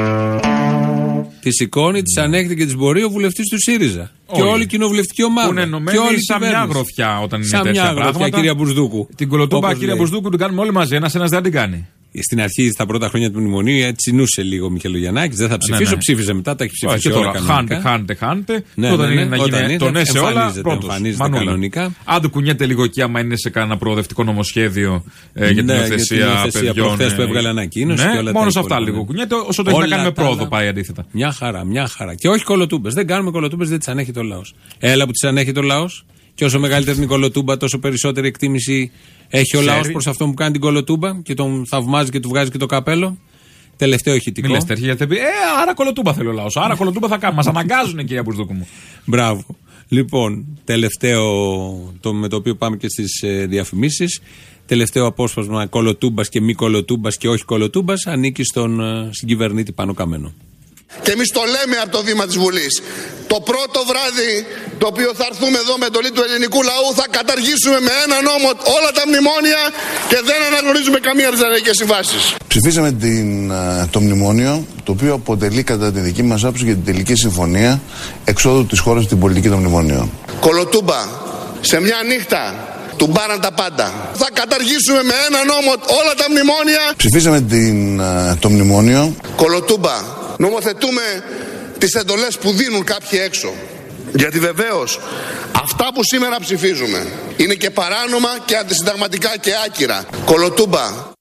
Τη σηκώνει, τη ανέχεται και τη μπορεί ο βουλευτής του ΣΥΡΙΖΑ. Όχι. Και όλη η κοινοβουλευτική ομάδα. Που είναι ενωμένη σαν μια γροθιά όταν είναι σαν τέτοια μια πράγματα. Γροθιά, κυρία Μπουσδούκου. Την κολοτούμπα, κυρία Μπουσδούκου, την κάνουμε όλοι μαζί. Ένας ένας δεν την κάνει. Στην αρχή, στα πρώτα χρόνια του μνημονίου, έτσι νούσε λίγο ο Μιχελογιαννάκης. Δεν θα ψηφίσω, ναι, ναι. ψήφιζε μετά, τα έχει ψηφίσει όλα κανονικά. Χάντε, χάντε, χάντε. Ναι, όταν ναι, ναι, είναι να γίνει το ναι σε όλα, πρώτος. Κανονικά. Αν το κουνιέται λίγο εκεί, άμα είναι σε κανένα προοδευτικό νομοσχέδιο ε, για την υιοθεσία παιδιών. Προχθές που έβγαλε ανακοίνωση. Μόνο σε αυτά λίγο κουνιέται, όσο το έχει να κάνει με πρόοδο πάει αντίθετα. Μια χαρά, μια χαρά. Και όχι κολοτούμπες. Δεν κάνουμε κολοτούμπες, δεν τις ανέχεται ο λαός. Έλα που τις ανέχεται ο λαός. Και όσο μεγαλύτερη είναι η κολοτούμπα, τόσο περισσότερη εκτίμηση έχει ο λαός προς αυτόν που κάνει την κολοτούμπα και τον θαυμάζει και του βγάζει και το καπέλο. Τελευταίο ηχητικό. Μιλές τέτοια γιατί πει, ε, άρα κολοτούμπα θέλει ο λαός. Άρα κολοτούμπα θα κάνουμε. Μας αναγκάζουν, κυρία Μπουσδούκου μου. Μπράβο. Λοιπόν, τελευταίο το, με το οποίο πάμε και στις ε, διαφημίσεις. Τελευταίο απόσπασμα κολοτούμπας και μη κολοτούμπας και όχι κολοτούμπας ανήκει στον ε, συγκυβερνήτη Πάνο Καμένο. Και εμείς το λέμε από το βήμα της Βουλής. Το πρώτο βράδυ το οποίο θα έρθουμε εδώ με εντολή του ελληνικού λαού θα καταργήσουμε με ένα νόμο όλα τα μνημόνια και δεν αναγνωρίζουμε καμία από τις ανεργικές συμβάσεις. Ψηφίσαμε την, το μνημόνιο, το οποίο αποτελεί κατά τη δική μας άποψη για την τελική συμφωνία εξόδου της χώρας στην πολιτική των μνημονίων. Κολοτούμπα, σε μια νύχτα του μπάραν τα πάντα. Θα καταργήσουμε με ένα νόμο όλα τα μνημόνια. Ψηφίσαμε την, το μνημόνιο. Κολοτούμπα. Νομοθετούμε τις εντολές που δίνουν κάποιοι έξω. Γιατί βεβαίως αυτά που σήμερα ψηφίζουμε είναι και παράνομα και αντισυνταγματικά και άκυρα. Κολοτούμπα.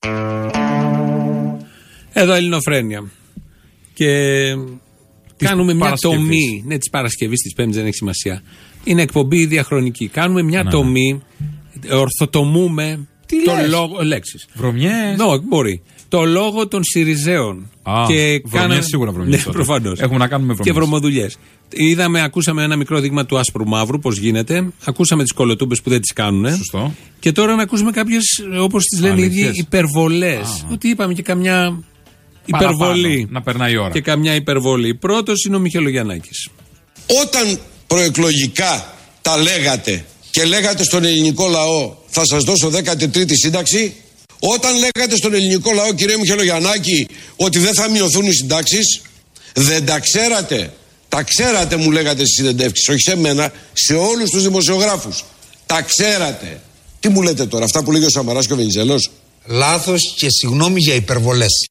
Εδώ Ελληνοφρένεια. Και της κάνουμε μια τομή. Ναι, της Παρασκευής, της Πέμπτης, δεν έχει σημασία. Είναι εκπομπή διαχρονική. Κάνουμε μια ναι. τομή. Ορθοτομούμε. Τι το λες? Λόγο, λέξεις. Βρωμιές. Ναι, μπορεί. Το λόγο των Συριζέων. Α, και κάνα... σίγουρα βρωμιές. Ναι, προφανώς. Έχουμε να κάνουμε βρωμιές. Και βρωμοδουλειές. Είδαμε, ακούσαμε ένα μικρό δείγμα του άσπρου μαύρου, πώς γίνεται. Ακούσαμε τις κολοτούμπες που δεν τις κάνουν. Σωστό. Και τώρα να ακούσουμε κάποιες, όπως τις λένε οι ίδιοι, υπερβολές. Ότι είπαμε και καμιά υπερβολή. Να περνάει η ώρα. Και καμιά υπερβολή. Πρώτος είναι ο Μιχελογιαννάκης. Όταν προεκλογικά τα λέγατε και λέγατε στον ελληνικό λαό θα σας δώσω δέκατη τρίτη σύνταξη? Όταν λέγατε στον ελληνικό λαό, κύριε Μιχαηλογιαννάκη, ότι δεν θα μειωθούν οι συντάξεις, δεν τα ξέρατε? Τα ξέρατε, μου λέγατε στις συνεντεύξεις, όχι σε μένα, σε όλους τους δημοσιογράφους. Τα ξέρατε. Τι μου λέτε τώρα, αυτά που λέγει ο Σαμαράς και ο Βενιζέλος? Λάθος και συγγνώμη για υπερβολές.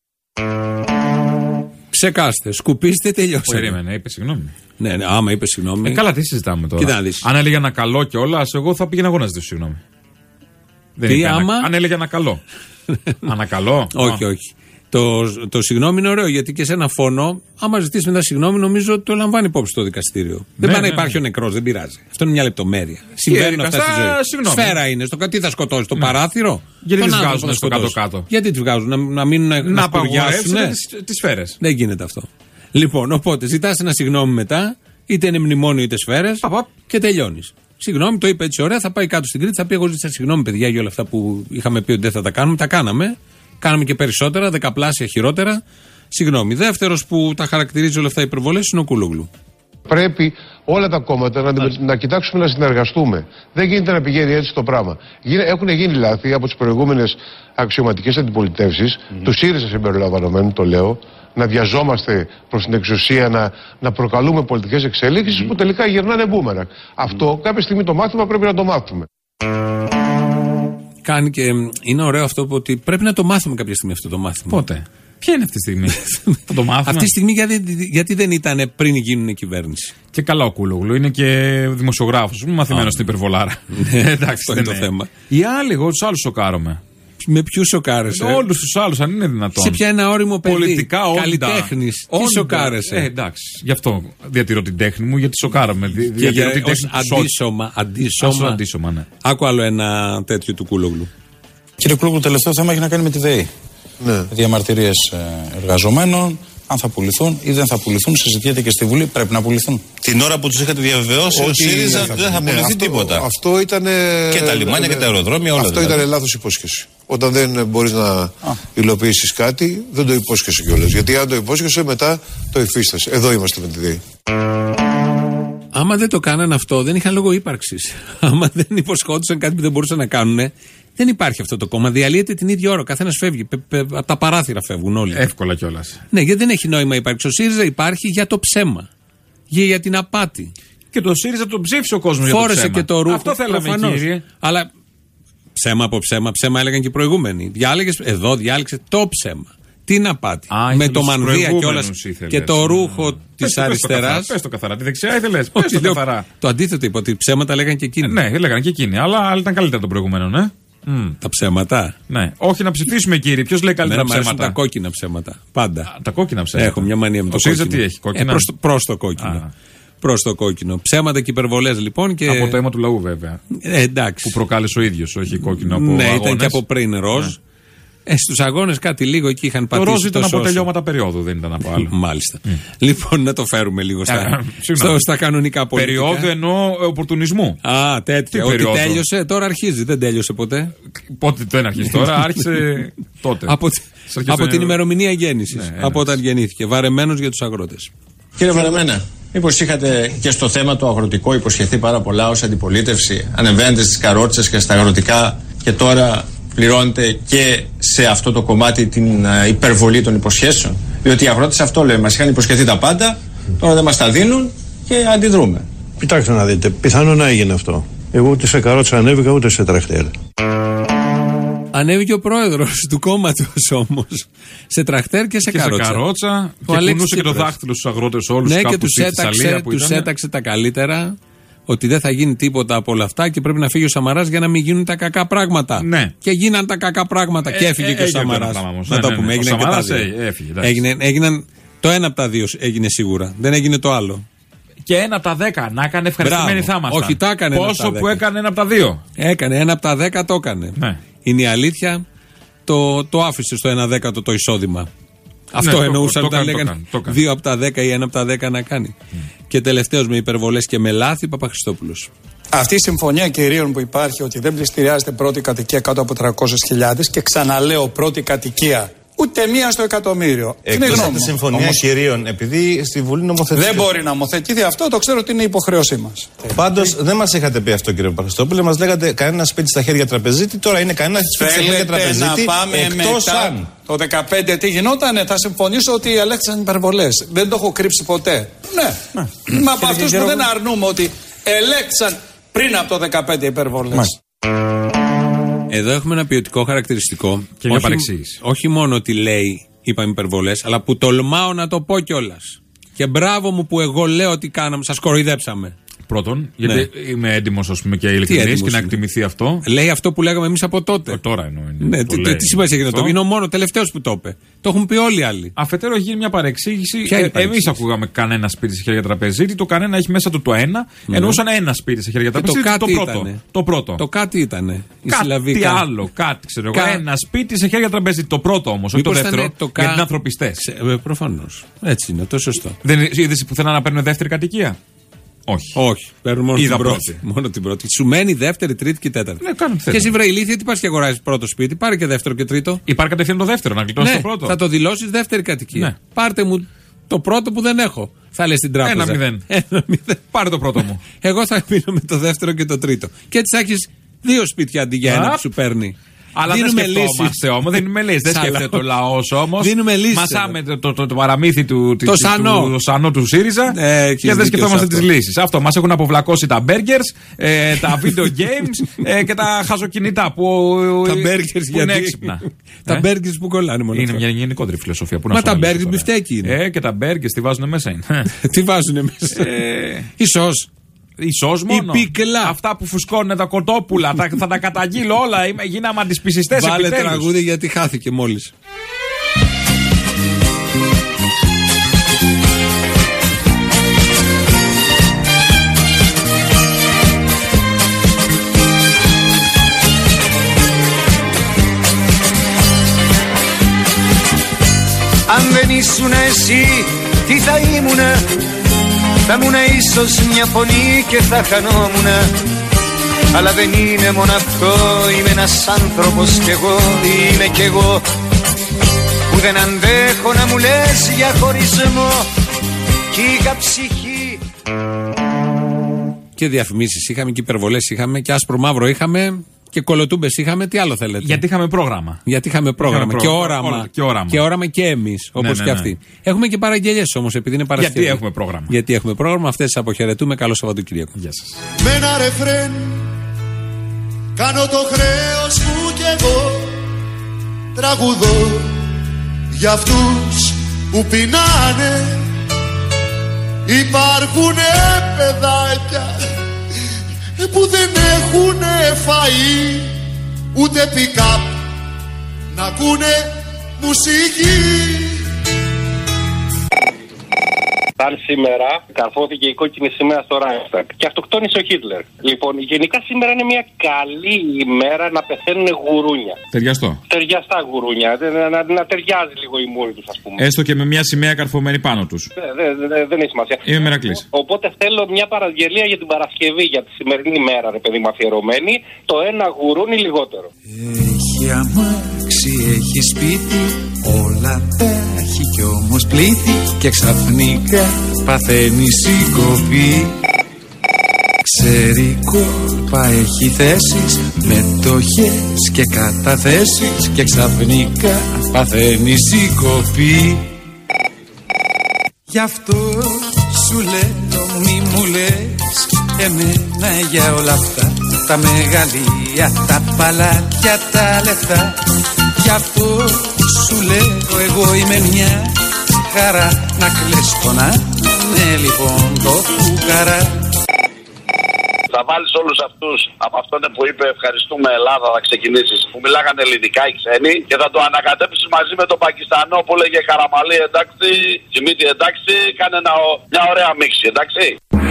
Ψεκάστε, σκουπίστε, τελειώσατε. Περίμενε, είπε συγγνώμη. Ναι, ναι, άμα είπε συγγνώμη. Ε, καλά, τι συζητάμε τώρα. Κοίτα, αν έλεγε ένα καλό κιόλας, εγώ θα πήγαινα εγώ να ζητήσω συγγνώμη. Δεν τι άμα. Αν έλεγε ένα καλό. Ανακαλώ. Όχι, όχι. Το, το συγγνώμη είναι ωραίο, γιατί και σε ένα φόνο, άμα ζητήσει μετά συγγνώμη, νομίζω ότι το λαμβάνει υπόψη το δικαστήριο. Ναι, δεν πάει ναι, να υπάρχει ναι. ο νεκρός, δεν πειράζει. Αυτό είναι μια λεπτομέρεια. Συμβαίνουν αυτά στη ζωή. Συγγνώμη. Σφαίρα είναι. Στο τι θα σκοτώσει, το ναι. παράθυρο. Γιατί τις βγάζουν στο κάτω-κάτω. Γιατί τις βγάζουν, να, να μείνουν να, να απαγορεύσουν τις σφαίρες. Δεν γίνεται αυτό. Λοιπόν, οπότε ζητάς ένα συγγνώμη μετά, είτε είναι μνημόνιο είτε σφαίρες, και τελειώνεις. Συγγνώμη, το είπε έτσι ωραία, θα πάει κάτω στην Κρήτη, θα πει: εγώ ζήτησα συγγνώμη, παιδιά, για όλα αυτά που είχαμε πει ότι δεν θα τα κάνουμε. Τα κάναμε. Κάναμε και περισσότερα, δεκαπλάσια χειρότερα. Συγγνώμη. Δεύτερος που τα χαρακτηρίζει όλα αυτά οι υπερβολές είναι ο Κούλογλου. Πρέπει όλα τα κόμματα να, να κοιτάξουμε να συνεργαστούμε. Δεν γίνεται να πηγαίνει έτσι το πράγμα. Έχουν γίνει λάθη από τις προηγούμενες αξιωματικές αντιπολιτεύσεις, mm. του ΣΥΡΙΖΑ συμπεριλαμβανομένου, το λέω, να βιαζόμαστε προς την εξουσία, να, να προκαλούμε πολιτικές εξέλιξεις mm. που τελικά γυρνάνε μπούμερακ. Αυτό κάποια στιγμή το μάθημα πρέπει να το μάθουμε. Κάνει και είναι ωραίο αυτό που ότι πρέπει να το μάθουμε κάποια στιγμή αυτό το μάθημα. Πότε? Ποια είναι αυτή τη στιγμή? Θα το μάθουμε. Αυτή τη στιγμή γιατί, γιατί δεν ήταν πριν γίνουν κυβέρνηση. Και καλά ο Κούλογλου είναι και δημοσιογράφος, μαθημένος στην υπερβολάρα. Εντάξει, αυτό είναι το θέμα. Οι άλλοι, εγώ τους άλλους σοκάρομαι. Με ποιους σοκάρεσαι? Όλους τους άλλους, αν είναι δυνατόν. Σε ποια ένα όριμο παιδί. Πολιτικά όντα. Καλλιτέχνης. Τι σοκάρεσαι? Ε, εντάξει. Γι' αυτό διατηρώ την τέχνη μου, γιατί σοκάρομαι. Και για, την ως αντίσωμα. Αντίσωμα. αντίσωμα ναι. Άκου άλλο ένα τέτοιο του Κούλογλου. Κύριε Κούλογλου, το τελευταίο θέμα έχει να κάνει με τη ΔΕΗ. Ναι. Διαμαρτυρίες εργαζομένων. Αν θα πουληθούν ή δεν θα πουληθούν, συζητιέται και στη Βουλή. Πρέπει να πουληθούν. Την ώρα που τους είχατε διαβεβαιώσει ότι ο ΣΥΡΙΖΑ δεν θα πουληθεί ναι, τίποτα. Αυτό, αυτό ήταν. Και τα λιμάνια και τα αεροδρόμια, όλα. Αυτό δηλαδή. Ήταν λάθος υπόσχεση. Όταν δεν μπορείς να υλοποιήσεις κάτι, δεν το υπόσχεσαι κιόλας. Γιατί αν το υπόσχεσαι, μετά το υφίστασαι. Εδώ είμαστε με τη ΔΕΗ. Άμα δεν το κάνανε αυτό, δεν είχαν λόγο ύπαρξης. Άμα δεν υποσχόντουσαν κάτι που δεν μπορούσαν να κάνουν, δεν υπάρχει αυτό το κόμμα. Διαλύεται την ίδια ώρα. Ο καθένας φεύγει. Από τα παράθυρα φεύγουν όλοι. Εύκολα κιόλας. Ναι, γιατί δεν έχει νόημα ύπαρξη. Ο ΣΥΡΙΖΑ υπάρχει για το ψέμα. Για, για την απάτη. Και το ΣΥΡΙΖΑ τον ψήφισε ο κόσμος για το ψέμα. Φόρεσε και το ρούχο. Αυτό θέλαμε, προφανώς. Κύριε. Αλλά ψέμα από ψέμα. Ψέμα έλεγαν και οι προηγούμενοι. Διάλεγες, εδώ διάλεξε το ψέμα. Την απάτη. Α, με το μανδύα κιόλας και το ρούχο mm. της αριστεράς. Πες το καθαρά. Τη δεξιά ήθελες. Πες το καθαρά. Το αντίθετο είπα, ότι ψέματα λέγαν και εκείνοι. Ναι, έλεγαν και εκείνοι. Αλλά, αλλά ήταν καλύτερα το προηγούμενο, ναι. Mm. Τα ψέματα. Ναι. Όχι να ψηφίσουμε, κύριε. Ποιος λέει καλύτερα ψέματα? ψέματα? Τα κόκκινα ψέματα. Πάντα. Α, τα κόκκινα ψέματα. Έχω μια μανία με το, το κόκκινο. Τι έχει, κόκκινα. Ε, προς, το, προς το κόκκινο. Προς το κόκκινο. Ψέματα και υπερβολές λοιπόν. Και... Από το αίμα του λαού, βέβαια. Ε, εντάξει. Που προκάλεσε ο ίδιος, όχι κόκκινο από ναι, αγώνες. Ήταν και από πριν ροζ. Ναι. Ε, στους αγώνες κάτι λίγο εκεί είχαν πατήσει. Το ροζ ήταν από τελειώματα περίοδου, δεν ήταν από άλλο. Μάλιστα. Mm. Λοιπόν, να το φέρουμε λίγο στα, στο, στα κανονικά πολιτικά. Περίοδου εννοώ οπορτουνισμού. Α, τέτοια. Ότι τέλειωσε, τώρα αρχίζει. Δεν τέλειωσε ποτέ. Πότε δεν αρχίζει τώρα, άρχισε τότε. από από την ημερομηνία γέννησης. Ναι, από όταν γεννήθηκε. Βαρεμένος για τους αγρότες. Κύριε Βαρεμένα, μήπως είχατε και στο θέμα το αγροτικό υποσχεθεί πάρα πολλά ως αντιπολίτευση? Ανεβαίνετε στις καρότσες και στα αγροτικά και τώρα πληρώνετε και σε αυτό το κομμάτι την υπερβολή των υποσχέσεων? Διότι οι αγρότες αυτό λένε, μας είχαν υποσχεθεί τα πάντα, τώρα δεν μας τα δίνουν και αντιδρούμε. Κοιτάξτε να δείτε, πιθανόν να έγινε αυτό. Εγώ ούτε σε καρότσα ανέβηκα ούτε σε τραχτέρ. Ανέβηκε ο πρόεδρος του κόμματος όμως. Σε τραχτέρ και σε και καρότσα. Σε καρότσα. Και κουνούσε και το δάχτυλο στους αγρότες όλους. Ναι, και τους έταξε, τους έταξε τα καλύτερα. Ότι δεν θα γίνει τίποτα από όλα αυτά και πρέπει να φύγει ο Σαμαράς για να μην γίνουν τα κακά πράγματα. Ναι. Και γίναν τα κακά πράγματα. Ε, και έφυγε ε, και ο Σαμαράς. Να το πούμε. Έγινε και τα δύο. Έγινε, έγιναν, το ένα από τα δύο έγινε σίγουρα. Δεν έγινε το άλλο. Και ένα από τα δέκα. Να έκανε ευχαριστημένοι θα ήμασταν. Όχι, τα έκανε. Πόσο που έκανε ένα από τα δύο. Έκανε ένα από τα δέκα, το έκανε. Ναι. Είναι η αλήθεια. Το, το άφησε στο ένα δέκατο το εισόδημα. Αυτό ναι, εννοούσαν όταν λέγανε δύο από τα δέκα ή ένα από τα δέκα να κάνει. Mm. Και τελευταίος με υπερβολές και με λάθη, Παπαχριστόπουλος. Αυτή η συμφωνία κυρίων που υπάρχει ότι δεν πληστηριάζεται πρώτη κατοικία κάτω από τριακόσιες χιλιάδες και ξαναλέω πρώτη κατοικία Ούτε μία στο εκατομμύριο. Εκτός από τη συμφωνία όμως... κυρίων, επειδή στη Βουλή νομοθετεί. Δεν μπορεί να νομοθετηθεί αυτό, το ξέρω ότι είναι υποχρέωσή μας. Πάντως δεν μας είχατε πει αυτό, κύριε Παπαχριστόπουλε. Μας λέγατε κανένα σπίτι στα χέρια τραπεζίτη. Τώρα είναι κανένα σπίτι στα χέρια τραπεζίτη. Να πάμε εκτός μετά αν. Το δεκαπέντε τι γινότανε, θα συμφωνήσω ότι ελέγχθησαν υπερβολές. Δεν το έχω κρύψει ποτέ. Ναι. ναι. Μα από αυτούς που δεν αρνούμε ότι ελέγχθησαν πριν από το δεκαπέντε υπερβολές. Εδώ έχουμε ένα ποιοτικό χαρακτηριστικό. Και μια παρεξήγηση. Όχι μόνο ότι λέει, είπαμε υπερβολές, αλλά που τολμάω να το πω κιόλας. Και μπράβο μου που εγώ λέω ότι κάναμε, σας κοροϊδέψαμε. Πρώτον, γιατί ναι. είμαι έντιμος ας πούμε και ειλικρινής και να εκτιμηθεί αυτό. Λέει αυτό που λέγαμε εμείς από τότε. Ε, τώρα εννοώ. Ναι, τι, τι, τι σημασία έχει να το πει. Είναι ο μόνο τελευταίος που το είπε. Το έχουν πει όλοι οι άλλοι. Αφετέρου έχει γίνει μια παρεξήγηση. Ε, Εμείς ακούγαμε κανένα σπίτι σε χέρια τραπεζίτη. Το κανένα έχει μέσα του το ένα. Ναι. Εννοούσαν ένα σπίτι σε χέρια τραπεζίτη. Το, το, πρώτο. το πρώτο. Το κάτι ήταν. Κάτι άλλο. Κάτι ξέρω εγώ. Κα... Ένα σπίτι σε χέρια τραπεζίτη. Το πρώτο όμως. Όχι το δεύτερο. Το κα... Γιατί είναι ανθρωπιστές. Προφανώς. Έτσι είναι. Το σωστό. Δεν είδες πουθενά να παίρνουν δεύτερη κατοικία. Όχι. Όχι. Παίρνουν μόνο, την πρώτη. μόνο την πρώτη. Σου μένει δεύτερη, τρίτη και τέταρτη. Ναι, κάνουν και εσύ βρε ηλίθεια, τι πα και αγοράζει πρώτο σπίτι, πάρε και δεύτερο και τρίτο. Υπάρχει κατευθείαν το δεύτερο, να γλιτώσει ναι, το πρώτο. Θα το δηλώσει δεύτερη κατοικία. Ναι. Πάρτε μου το πρώτο που δεν έχω. Θα λες στην τράπεζα. Ένα μηδέν. Ένα μηδέν. Πάρε το πρώτο μου. Εγώ θα μείνω με το δεύτερο και το τρίτο. Και έτσι θα έχει δύο σπίτια αντί για ένα που σου παίρνει. Αλλά δεν σκεφτόμαστε όμως, δεν δίνουμε λύσεις. Δεν σκέφτεται το λαός όμως. Δίνουμε λύσεις. Μασάμε το, το, το, το παραμύθι του, το του, σανό. του, του σανό του ΣΥΡΙΖΑ ε, και δεν σκεφτόμαστε τις λύσεις. Αυτό μας έχουν αποβλακώσει τα burgers, ε, τα video games ε, και τα χαζοκινητά που, τα burgers που είναι έξυπνα. Τα burgers που κολλάνε μόνο. Είναι μια γενικότερη φιλοσοφία. Μα τα burgers μπιφτέκι είναι. Ε, και τα burgers τι βάζουν μέσα είναι. Τι βάζουν μέσα. Ίσως. Ίσως μόνο. Η πίκλα. Αυτά που φουσκώνουν τα κοτόπουλα. τα, θα τα καταγγείλω όλα. Γίναμε αντισπισιστές επιτέλους. Βάλε τραγούδι γιατί χάθηκε μόλις. Αν δεν ήσουν εσύ, τι θα ήμουνα? Θα ήμουν ίσως μια φωνή και θα χανόμουνα. Αλλά δεν είναι μόνο αυτό, είμαι ένας άνθρωπος κι εγώ, είμαι κι εγώ, που δεν αντέχω να μου λες για χωρισμό κι είχα ψυχή. Και διαφημίσεις είχαμε και υπερβολές είχαμε και άσπρο μαύρο είχαμε και κολοτούμπες είχαμε, τι άλλο θέλετε? Γιατί είχαμε πρόγραμμα. Γιατί είχαμε πρόγραμμα, είχαμε πρόγραμμα. Και, όραμα. Όλα, και όραμα. Και όραμα και εμείς, όπως ναι, ναι, ναι. και αυτοί. Έχουμε και παραγγελίες όμως, επειδή είναι Παρασκευή. Γιατί έχουμε πρόγραμμα. Γιατί έχουμε πρόγραμμα, αυτές τις αποχαιρετούμε. Καλό Σαββατοκύριακο. Γεια σας. Με ένα ρεφρέν κάνω το χρέος μου κι εγώ τραγουδώ για αυτούς που πεινάνε. Υπάρχουνε παιδάκια που δεν έχουνε φαΐ ούτε pick-up να ακούνε μουσική. Αν σήμερα καρφώθηκε η κόκκινη σημαία στο Ράιχσταγκ και αυτοκτόνησε ο Χίτλερ. Λοιπόν, γενικά σήμερα είναι μια καλή ημέρα να πεθαίνουν γουρούνια. Ταιριαστό. Ταιριαστά γουρούνια. Να, να, να ταιριάζει λίγο η μούρη τους, ας πούμε. Έστω και με μια σημαία καρφωμένη πάνω τους. Δε, δε, δε, δεν έχει σημασία. Είμαι Μερακλής. Οπότε θέλω μια παραγγελία για την Παρασκευή, για τη σημερινή μέρα, ρε παιδί μου, αφιερωμένη. Το ένα γουρούνι λιγότερο. Έχει αμάξι, έχει σπίτι, όλα τα έχει κι όμως πλήθη και ξαφνικά παθαίνει συγκοπή. Ξέρει κόλπα, έχει θέσεις, μετοχές και καταθέσεις και ξαφνικά παθαίνει συγκοπή. Γι' αυτό σου λέω μη μου λες εμένα για όλα αυτά, τα μεγαλεία, τα παλάτια, τα λεφτά. Γι' αυτό σου λέω εγώ είμαι μια χαρά, να κλαις πονάνε λοιπόν το φουκαρά. Θα βάλεις όλους αυτούς από αυτόν που είπε ευχαριστούμε Ελλάδα, θα ξεκινήσεις, που μιλάγανε ελληνικά οι ξένοι, και θα το ανακατέψεις μαζί με τον Πακιστανό που λέγε Καραμαλή εντάξει, Τζιμίτη εντάξει, κάνε ένα, μια ωραία μίξη, εντάξει.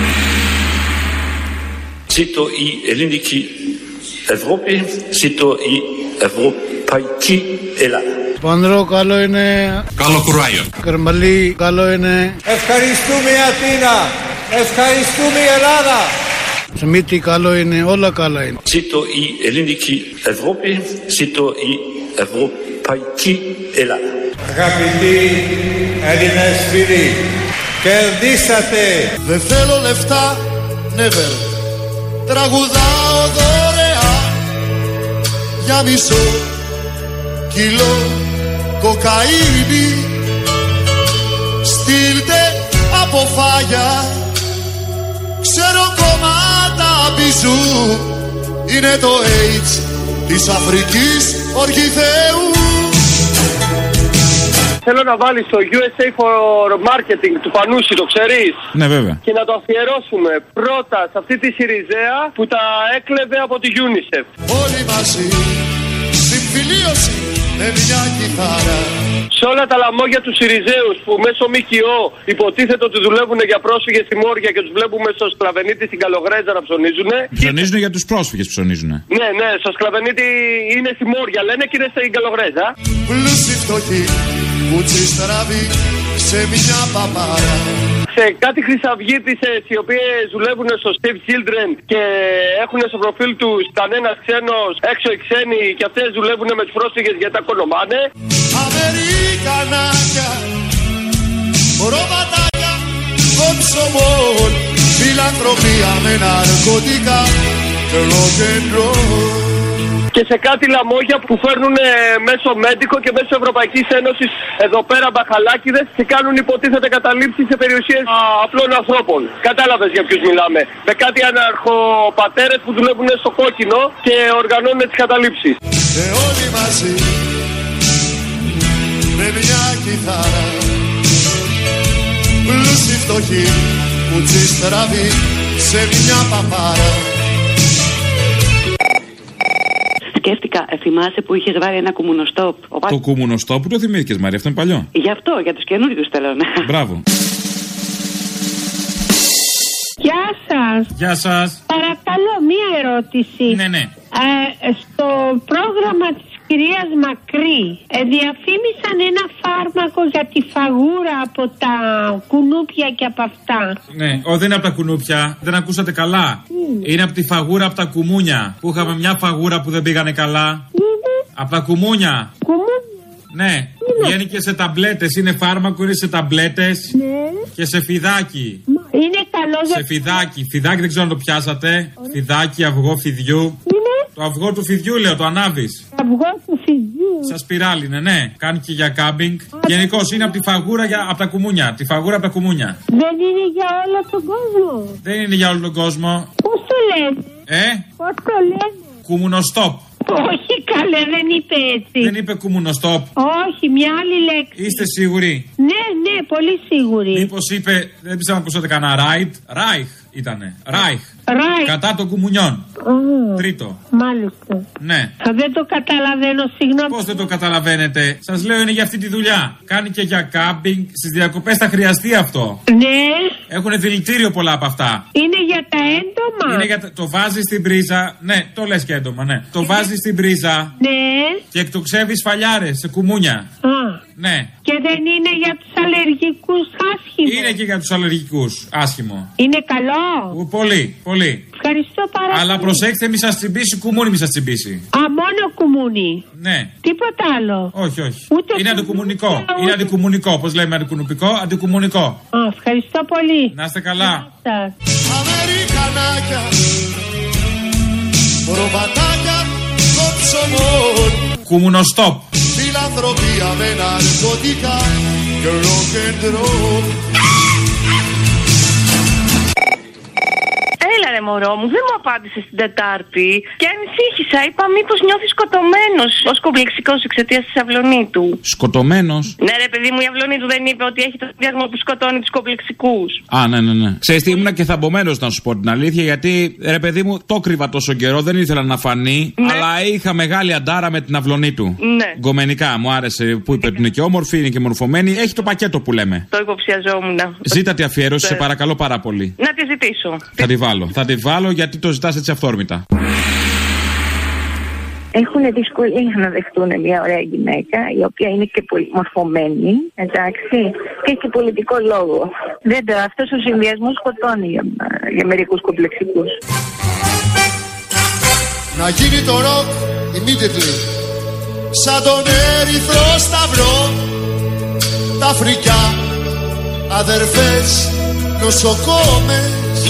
Ζήτω η ελληνική Ευρώπη, ζήτω η ευρωπαϊκή Ελλάδα. Πανδρό καλό είναι. Καλό κουράγιο. Καρμαλή καλό είναι. Ευχαριστούμε η Αθήνα. Ευχαριστούμε η Ελλάδα. Σμίτη καλό είναι. Όλα καλά είναι. Ζήτω η ελληνική Ευρώπη, ζήτω η ευρωπαϊκή ευρωπαϊκή Ελλάδα. Αγαπητοί Έλληνες φίλοι, κερδίσατε! Δεν θέλω λεφτά, never. Τραγουδάω δωρεάν για μισό κιλό κοκαίνη. Στείλτε από φάγια, ξέρω κομμάτα μπιζού. Είναι το AIDS της Αφρικής Ορχιθέου. Θέλω να βάλεις το γιου ες έι for Marketing του Πανούση, το ξέρεις? Ναι, βέβαια. Και να το αφιερώσουμε πρώτα σε αυτή τη Σιριζέα που τα έκλεβε από τη UNICEF. Όλοι μαζί, συμφιλίωση με μια κιθάρα. Σε όλα τα λαμόγια του Σιριζέους που μέσω ΜΚΟ υποτίθεται ότι δουλεύουν για πρόσφυγες στη Μόρια και τους βλέπουμε στο Σκλαβενίτη στην Καλογρέτζα να ψωνίζουνε. Ψωνίζουν για τους πρόσφυγες, ψωνίζουνε. Ναι, ναι, στο Σκλαβενίτη είναι στη Μόρια, λένε, και είναι στην Καλογρέτζα. Πλούσιοι φτωχοί, κουτσί στραβή σε μια παπάρα. Σε κάτι χρυσαυγίτισσες οι οποίες δουλεύουν στο Steve Children και έχουν στο προφίλ τους κανένας ξένος, έξω οι ξένοι, και αυτές δουλεύουν με τους πρόσφυγες γιατί τα κονομάνε. Αμερικανάκια, ροματάκια, κοψομόλ, φιλανθρωπία με ναρκωτικά και rock and roll. Και σε κάτι λαμόγια που φέρνουν μέσω Μέντικο και μέσω Ευρωπαϊκής Ένωσης εδώ πέρα μπαχαλάκιδες και κάνουν υποτίθεται καταλήψεις σε περιουσίες α, απλών ανθρώπων. Κατάλαβες για ποιους μιλάμε. Με κάτι αναρχοπατέρες που δουλεύουν στο κόκκινο και οργανώνουν τις καταλήψεις. Και όλοι μαζί με μια κιθάρα, πλούσιοι φτωχοί που τσιστραβεί σε μια παπάρα. Σκέφτηκα, θυμάσαι που είχες βάλει ένα κουμουνοστόπ? Το κουμουνοστόπ που το θυμήθηκες, Μαρία, αυτό είναι παλιό. Γι' αυτό, για τους καινούριους θέλω να. Μπράβο. Γεια σας. Γεια σας. Παρακαλώ, μία ερώτηση. Ναι, ναι. Ε, στο πρόγραμμα της κυρίας Μακρύ ε, διαφήμισαν ένα φάρμακο για τη φαγούρα από τα κουνούπια και από αυτά. Ναι, ο, δεν είναι από τα κουνούπια. Δεν ακούσατε καλά. Mm. Είναι από τη φαγούρα από τα κουμούνια. Που είχαμε μια φαγούρα που δεν πήγανε καλά. Mm. Από τα κουμούνια. Κουμούνια. Ναι. Βγαίνει και σε ταμπλέτες. Είναι φάρμακο, είναι σε ταμπλέτες. Ναι. Και σε φιδάκι. Είναι καλό για... Σε φιδάκι. Φιδάκι δεν ξέρω αν το πιάσατε. Ωραία. Φιδάκι, αυγό φιδιού. Είναι. Το αυγό του φιδιού, λέω, το ανάβεις. Αυγό του φιδιού. Σα σπιράλι, ναι, ναι. Κάνει και για κάμπινγκ. Γενικώς είναι από τη φαγούρα για, από τα κουμούνια. Τη φαγούρα από τα κουμούνια. Δεν είναι για όλο τον κόσμο. Δεν είναι για όλο τον κόσμο. Πώς το λένε? Ε? Πώς το λένε? Κουμουνοστόπ. Όχι, καλέ, δεν είπε έτσι. Δεν είπε κουμουνοστόπ. Όχι, μια άλλη λέξη. Είστε σίγουροι? Ναι, ναι, πολύ σίγουροι. Μήπως είπε, δεν πιστεύω να ακούσατε κανένα ράιτ. Ράιχ ήτανε. Ράιχ. Ράιχ. Κατά των κουμουνιών. Mm. Τρίτο. Μάλιστα. Ναι. Δεν το καταλαβαίνω, συγγνώμη. Πώς δεν το καταλαβαίνετε? Σας λέω, είναι για αυτή τη δουλειά. Κάνει και για κάμπινγκ. Στις διακοπές θα χρειαστεί αυτό. Ναι. Έχουν δηλητήριο πολλά από αυτά. Είναι για τα έντομα. Είναι για τα... Το βάζει στην πρίζα. Ναι, το λες και έντομα, ναι. Το βάζει στην πρίζα. Ναι. Και εκτοξεύει φαλιάρες σε κουμούνια. Α. Ναι. Και δεν είναι για τους αλλεργικούς άσχημο? Είναι και για τους αλλεργικούς άσχημο. Είναι καλό. Πολύ, πολύ. Ευχαριστώ πάρα πολύ. Αλλά προσέξτε, μη σας τσιμπήσει κουμούνι, μη σας τσιμπήσει. Α, μόνο κουμούνι. Ναι. Τίποτα άλλο. Όχι, όχι. Ούτε είναι αντικουμουνικό. Ούτε... Είναι αντικουμουνικό. Όπως λέμε αντικουνουπικό, αντικουμουνικό. Α, ευχαριστώ πολύ. Να είστε καλά. Αμερικανάκια, ρομπατάκια, κοψομόλ. Κουμουνοστόπ. Φιλανθρωπία με ναρκωτικά και rock and roll. Έλα ρε μωρό μου, δεν μου απάντησες την Τετάρτη και ανησύχησα. Είπα μήπως νιώθεις σκοτωμένος ως κομπλεξικός εξαιτίας της αυλωνίτου. Σκοτωμένος? Ναι ρε παιδί μου, η αυλωνίτου δεν είπε ότι έχει το διάγνωσμα που σκοτώνει τους κομπλεξικούς? Α, ναι, ναι, ναι. Ξέρεις τι, ήμουνα και θαμπομένος να σου πω την αλήθεια, γιατί ρε παιδί μου το κρύβα τόσο καιρό, δεν ήθελα να φανεί, ναι. Αλλά είχα μεγάλη αντάρα με την αυλωνίτου. Ναι. Γκομενικά μου άρεσε που είπε ότι είναι και όμορφη, είναι και μορφωμένη. Έχει το πακέτο που λέμε. Το υποψιαζόμουν. Ζήτα τη αφιέρωση, σε παρακαλώ πάρα πολύ. Να τη ζητήσω. Θα τη βάλω. Θα τη βάλω γιατί το ζητάς έτσι αυθόρμητα. Έχουν δυσκολία να δεχτούν μια ωραία γυναίκα, η οποία είναι και πολύ μορφωμένη, εντάξει, και έχει και πολιτικό λόγο. Δεν το, αυτός ο συνδυασμός σκοτώνει για, για μερικούς σαν τον Ερυθρό Σταυρό. Τα φρικιά αδερφές νοσοκόμες.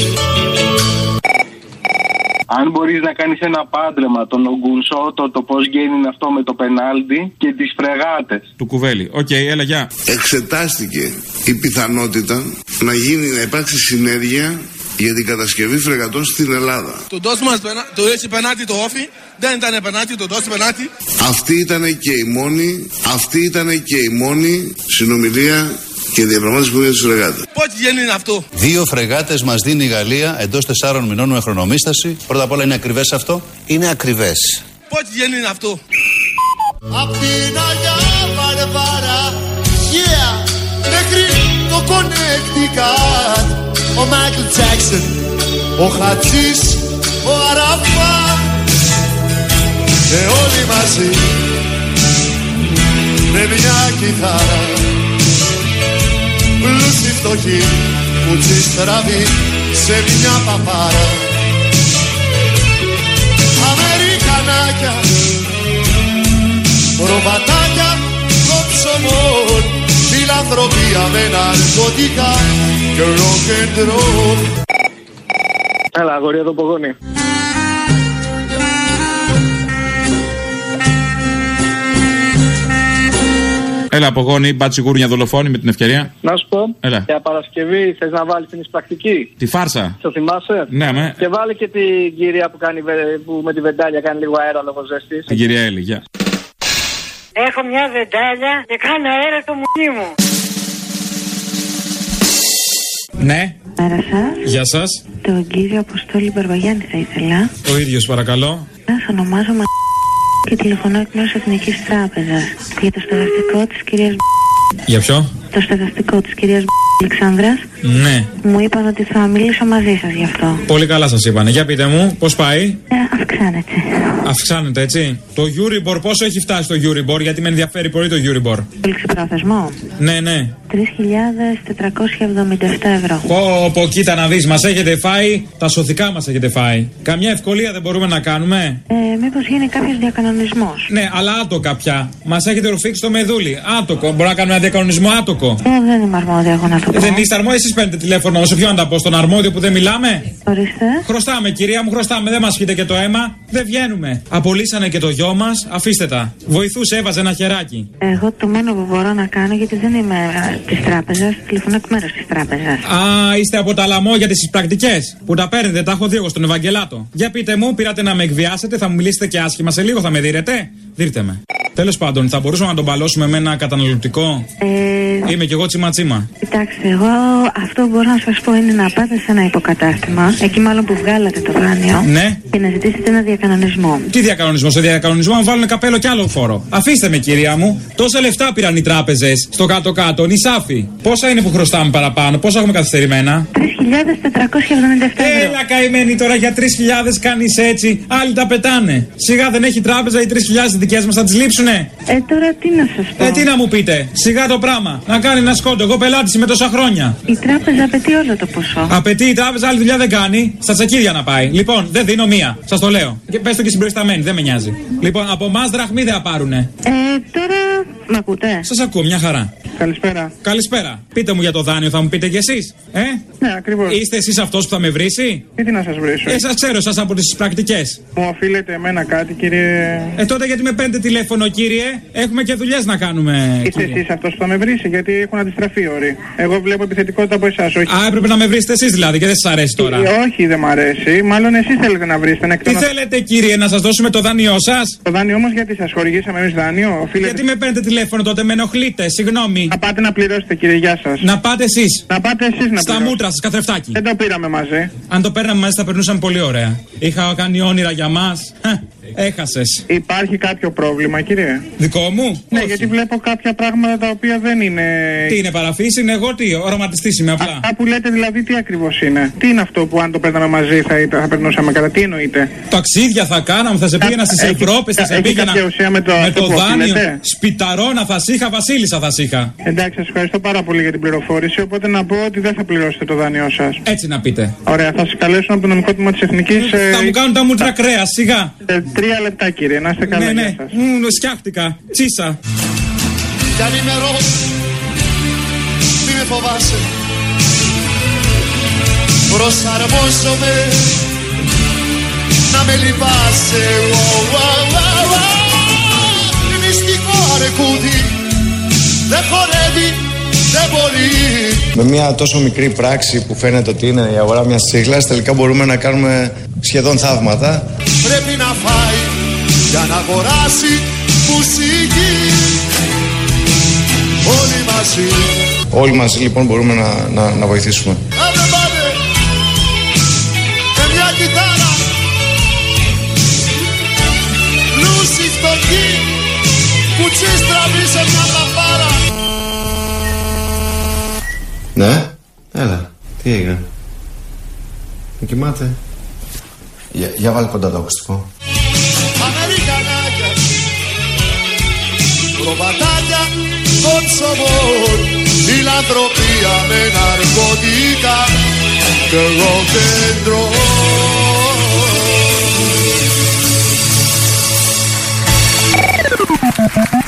Αν μπορείς να κάνεις ένα πάντρεμα τον Ογκουνσό, το, το πώς γίνει αυτό με το πενάλτι και τις φρεγάτες. Του Κουβέλη. Οκ, okay, έλα, γεια. Εξετάστηκε η πιθανότητα να γίνει, να υπάρξει συνέργεια για την κατασκευή φρεγατών στην Ελλάδα. Το δώσουμε το έτσι πενάτι το όφι, δεν ήταν πενάτι, το δώσει πενάτι. Αυτή ήταν και η μόνη, αυτή ήταν και η μόνη συνομιλία και διαπραγμάτευση που έγινε στις φρεγάτες. Πότε γίνει αυτό? Δύο φρεγάτες μας δίνει η Γαλλία εντός τεσσάρων μηνών με χρονομίσταση. Πρώτα απ' όλα είναι ακριβές αυτό. Είναι ακριβές. Πότε γίνει αυτό? Απ' την Αγιά Βαρβάρα, yeah, μέχρι το Connecticut. Ο Μάικλ Τζάκσον, ο Χατζής, ο Αραφάτ και όλοι μαζί με μια κιθάρα. Πλούσιοι φτωχοί που τσιστραβεί σε μια παπάρα. Αμερικανάκια, προβατάκια των ψωμών, φιλανθρωπία με ναρκωτικά και rock and roll. Έλα, αγόρι, εδώ Πογόνη. Έλα, Πογόνη, μπατσιγούρνια δολοφόνη με την ευκαιρία. Να σου πω, έλα. Για Παρασκευή θες να βάλεις την εισπρακτική? Τη φάρσα. Το θυμάσαι? Ναι, με. Και βάλει και την κυρία που, κάνει, που με τη βεντάλια κάνει λίγο αέρα λόγω ζεστής. Την κυρία Έλλη, γεια. Έχω μια βεντάλια και κάνω αέρα το μουνί μου. Ναι. Πέρα σας. Γεια σας. Τον κύριο Αποστόλη Μπαρβαγιάννη θα ήθελα. Ο ίδιος, παρακαλώ. Σας ονομάζομαι και τηλεφωνώ εκ μέρους Εθνικής Τράπεζας για το στεγαστικό της κυρίας. Για ποιο? Το στεγαστικό της κυρίας Αλεξάνδρας. Ναι. Μου είπαν ότι θα μιλήσω μαζί σας γι' αυτό. Πολύ καλά σας είπανε. Για πείτε μου, πώς πάει? Ε, αυξάνεται. Αυξάνεται, έτσι. Το Euribor, πόσο έχει φτάσει το Euribor? Γιατί με ενδιαφέρει πολύ το Euribor. Πολυξεπρόθεσμο. Ναι, ναι. τρεις χιλιάδες τετρακόσια εβδομήντα επτά ευρώ. Πω, πω, κοίτα να δεις, μας έχετε φάει, τα σωθικά μας έχετε φάει. Καμιά ευκολία δεν μπορούμε να κάνουμε? Ε, μήπως γίνει κάποιος διακανονισμός? Ναι, αλλά άτοκα πια. Μας έχετε ρουφήξει το μεδούλι. Άτοκο. Μπορούμε να κάνουμε ένα διακανονισμό άτοκο? Ε, δεν είμαι αρμόδια εγώ να το πω. Ε, δεν είστε αρμόδια, εσείς παίρνετε τηλέφωνο. Σε ποιον να τα πω, στον αρμόδιο που δεν μιλάμε? Ορίστε. Χρωστάμε, κυρία μου, χρωστάμε. Δεν μας φύγετε και το αίμα. Δεν βγαίνουμε. Απολύσανε και το γιο μας. Αφήστε τα. Βοηθούσε, έβαζε ένα χεράκι. Εγώ το μόνο που μπορώ να κάνω, γιατί δεν είμαι τη τράπεζα, τηλεφωνώ εκ μέρους της τράπεζας. Α, είστε από τα λαμόγια τις πρακτικές που τα παίρνετε. Τα έχω δει εγώ στον Ευαγγελάτο. Για πείτε μου, πήρατε να με εκβιάσετε, θα μου μιλήσετε και άσχημα σε λίγο, θα με δείρετε? Δείρτε με. Τέλος πάντων, θα μπορούσαμε να τον παλώσουμε με ένα καταναλωτικό. Ε... Είμαι κι εγώ τσίμα τσίμα. Κοιτάξτε, εγώ αυτό που μπορώ να σας πω είναι να πάτε σε ένα υποκατάστημα, εκεί μάλλον που βγάλατε το δάνειο. Ναι. Και να ζητήσετε ένα διακανονισμό. Τι διακανονισμό? Σε διακανονισμό να βάλουν καπέλο κι άλλο φόρο. Αφήστε με, κυρία μου. Τόσα λεφτά πήραν οι τράπεζες στο κάτω-κάτω, νησάφι. Πόσα είναι που χρωστάμε παραπάνω, πόσα έχουμε καθυστερημένα? τρεις χιλιάδες τετρακόσια εβδομήντα επτά ευρώ. Έλα, καημένη τώρα, για τρεις χιλιάδες κάνεις έτσι. Άλλοι τα πετάνε. Σιγά δεν έχει τράπεζα, οι τρεις χιλιάδες δικές μας θα τις λείψουνε. Ε, τώρα τι να σας πω? Ε, τι να μου πείτε. Σιγά το πράγμα. Να κάνει ένα σκόντο. Εγώ πελάτης είμαι τόσα χρόνια. Η τράπεζα απαιτεί όλο το ποσό. Απαιτεί η τράπεζα, άλλη δουλειά δεν κάνει. Στα τσακίδια να πάει. Λοιπόν, δεν δίνω μία. Σας το λέω. Και πες το και στην προϊσταμένη, δεν με νοιάζει. Λοιπόν, από εμάς δραχμή δεν θα πάρουνε. Ε, τώρα. Μ' ακούτε? Σας ακούω, μια χαρά. Καλησπέρα. Καλησπέρα. Πείτε μου για το δάνειο, θα μου πείτε κι εσείς. Ε? Ναι, ακριβώς. Είστε εσείς αυτός που θα με βρίσει? Τι, τι να σας βρίσω? Ε, σας ξέρω, σας από τις πρακτικές. Μου οφείλετε εμένα κάτι, κύριε? Ε, τότε γιατί με παίρνετε τηλέφωνο, κύριε? Έχουμε και δουλειές να κάνουμε. Είστε εσείς αυτός που θα με βρίσει, γιατί έχουν αντιστραφεί όροι. Εγώ βλέπω επιθετικότητα από εσάς, όχι. Α, έπρεπε να με βρίσετε εσείς δηλαδή και δεν σας αρέσει τώρα. Ε, όχι, δεν μ' αρέσει. Μάλλον εσείς θέλετε να βρίσετε. Να τι θέλετε, κύριε, να σας δώσουμε το δάνειό σας? Το δάνειό όμως γιατί σας χορηγήσαμε εμείς δάνειο? Οφείλετε... Γιατί με παίρνετε τηλέφωνο τότε, με ενοχλείτε, συγγνώμη. Να πάτε να πληρώσετε, κύριε, γεια σας. Να πάτε εσείς. Να πάτε εσείς να στα μούτρα σας, καθρεφτάκι. Δεν το πήραμε μαζί. Αν το παίρναμε μαζί θα περνούσαμε πολύ ωραία. Είχα κάνει όνειρα για μας. Έχασες. Υπάρχει κάποιο πρόβλημα, κύριε? Δικό μου? Ναι, όχι. Γιατί βλέπω κάποια πράγματα τα οποία δεν είναι. Τι είναι, παραφύση, είναι εγώ τι, οραματιστής είμαι απλά. Αυτά που λέτε δηλαδή τι ακριβώς είναι? Τι είναι αυτό που αν το παίρναμε μαζί θα, ήταν, θα περνούσαμε κατά? Τι εννοείτε? Ταξίδια θα κάναμε, θα σε πήγαινα στις Ευρώπες, θα σε πήγαινα με το, με το δάνειο. Οφείλετε? Σπιταρώνα θα είχα, βασίλισσα θα είχα. Εντάξει, σας ευχαριστώ πάρα πολύ για την πληροφόρηση. Οπότε να πω ότι δεν θα πληρώσετε το δάνειό σας. Έτσι να πείτε. Ωραία, θα σας καλέσουν από το νομικό τμήμα της Εθνικής. Θα ε... μου κάνουν τα μούτρα κρέα, σιγά. Ε, Τρία λεπτά κύριε, να είστε καλά. Ναι, ναι, μου σκιάχτηκα, τσίσα. Κι αν είμαι ροζ, μη με φοβάσαι. Προσαρμόζομαι να με λυπάσαι. Μυστικό αρκούδι, δεν χορεύει, δεν μπορεί. Με μια τόσο μικρή πράξη που φαίνεται ότι είναι η αγορά μιας τσίχλας, τελικά μπορούμε να κάνουμε σχεδόν θαύματα. Πρέπει να φάει για να αγοράσει μουσική. Όλοι μαζί. Όλοι μαζί λοιπόν μπορούμε να, να, να βοηθήσουμε. Άντε πάτε με μια κιθάρα, λούση φτωχή, κουτσί στραβή σε μια λαμπάρα. Ναι, έλα, τι έγινε. Με κοιμάται. Για, για βάλει κοντά το ακουστικό. Αμερικανάκια, προβατάκια, κονσομόρ, φιλανθρωπία με ναρκωτικά και rock and roll.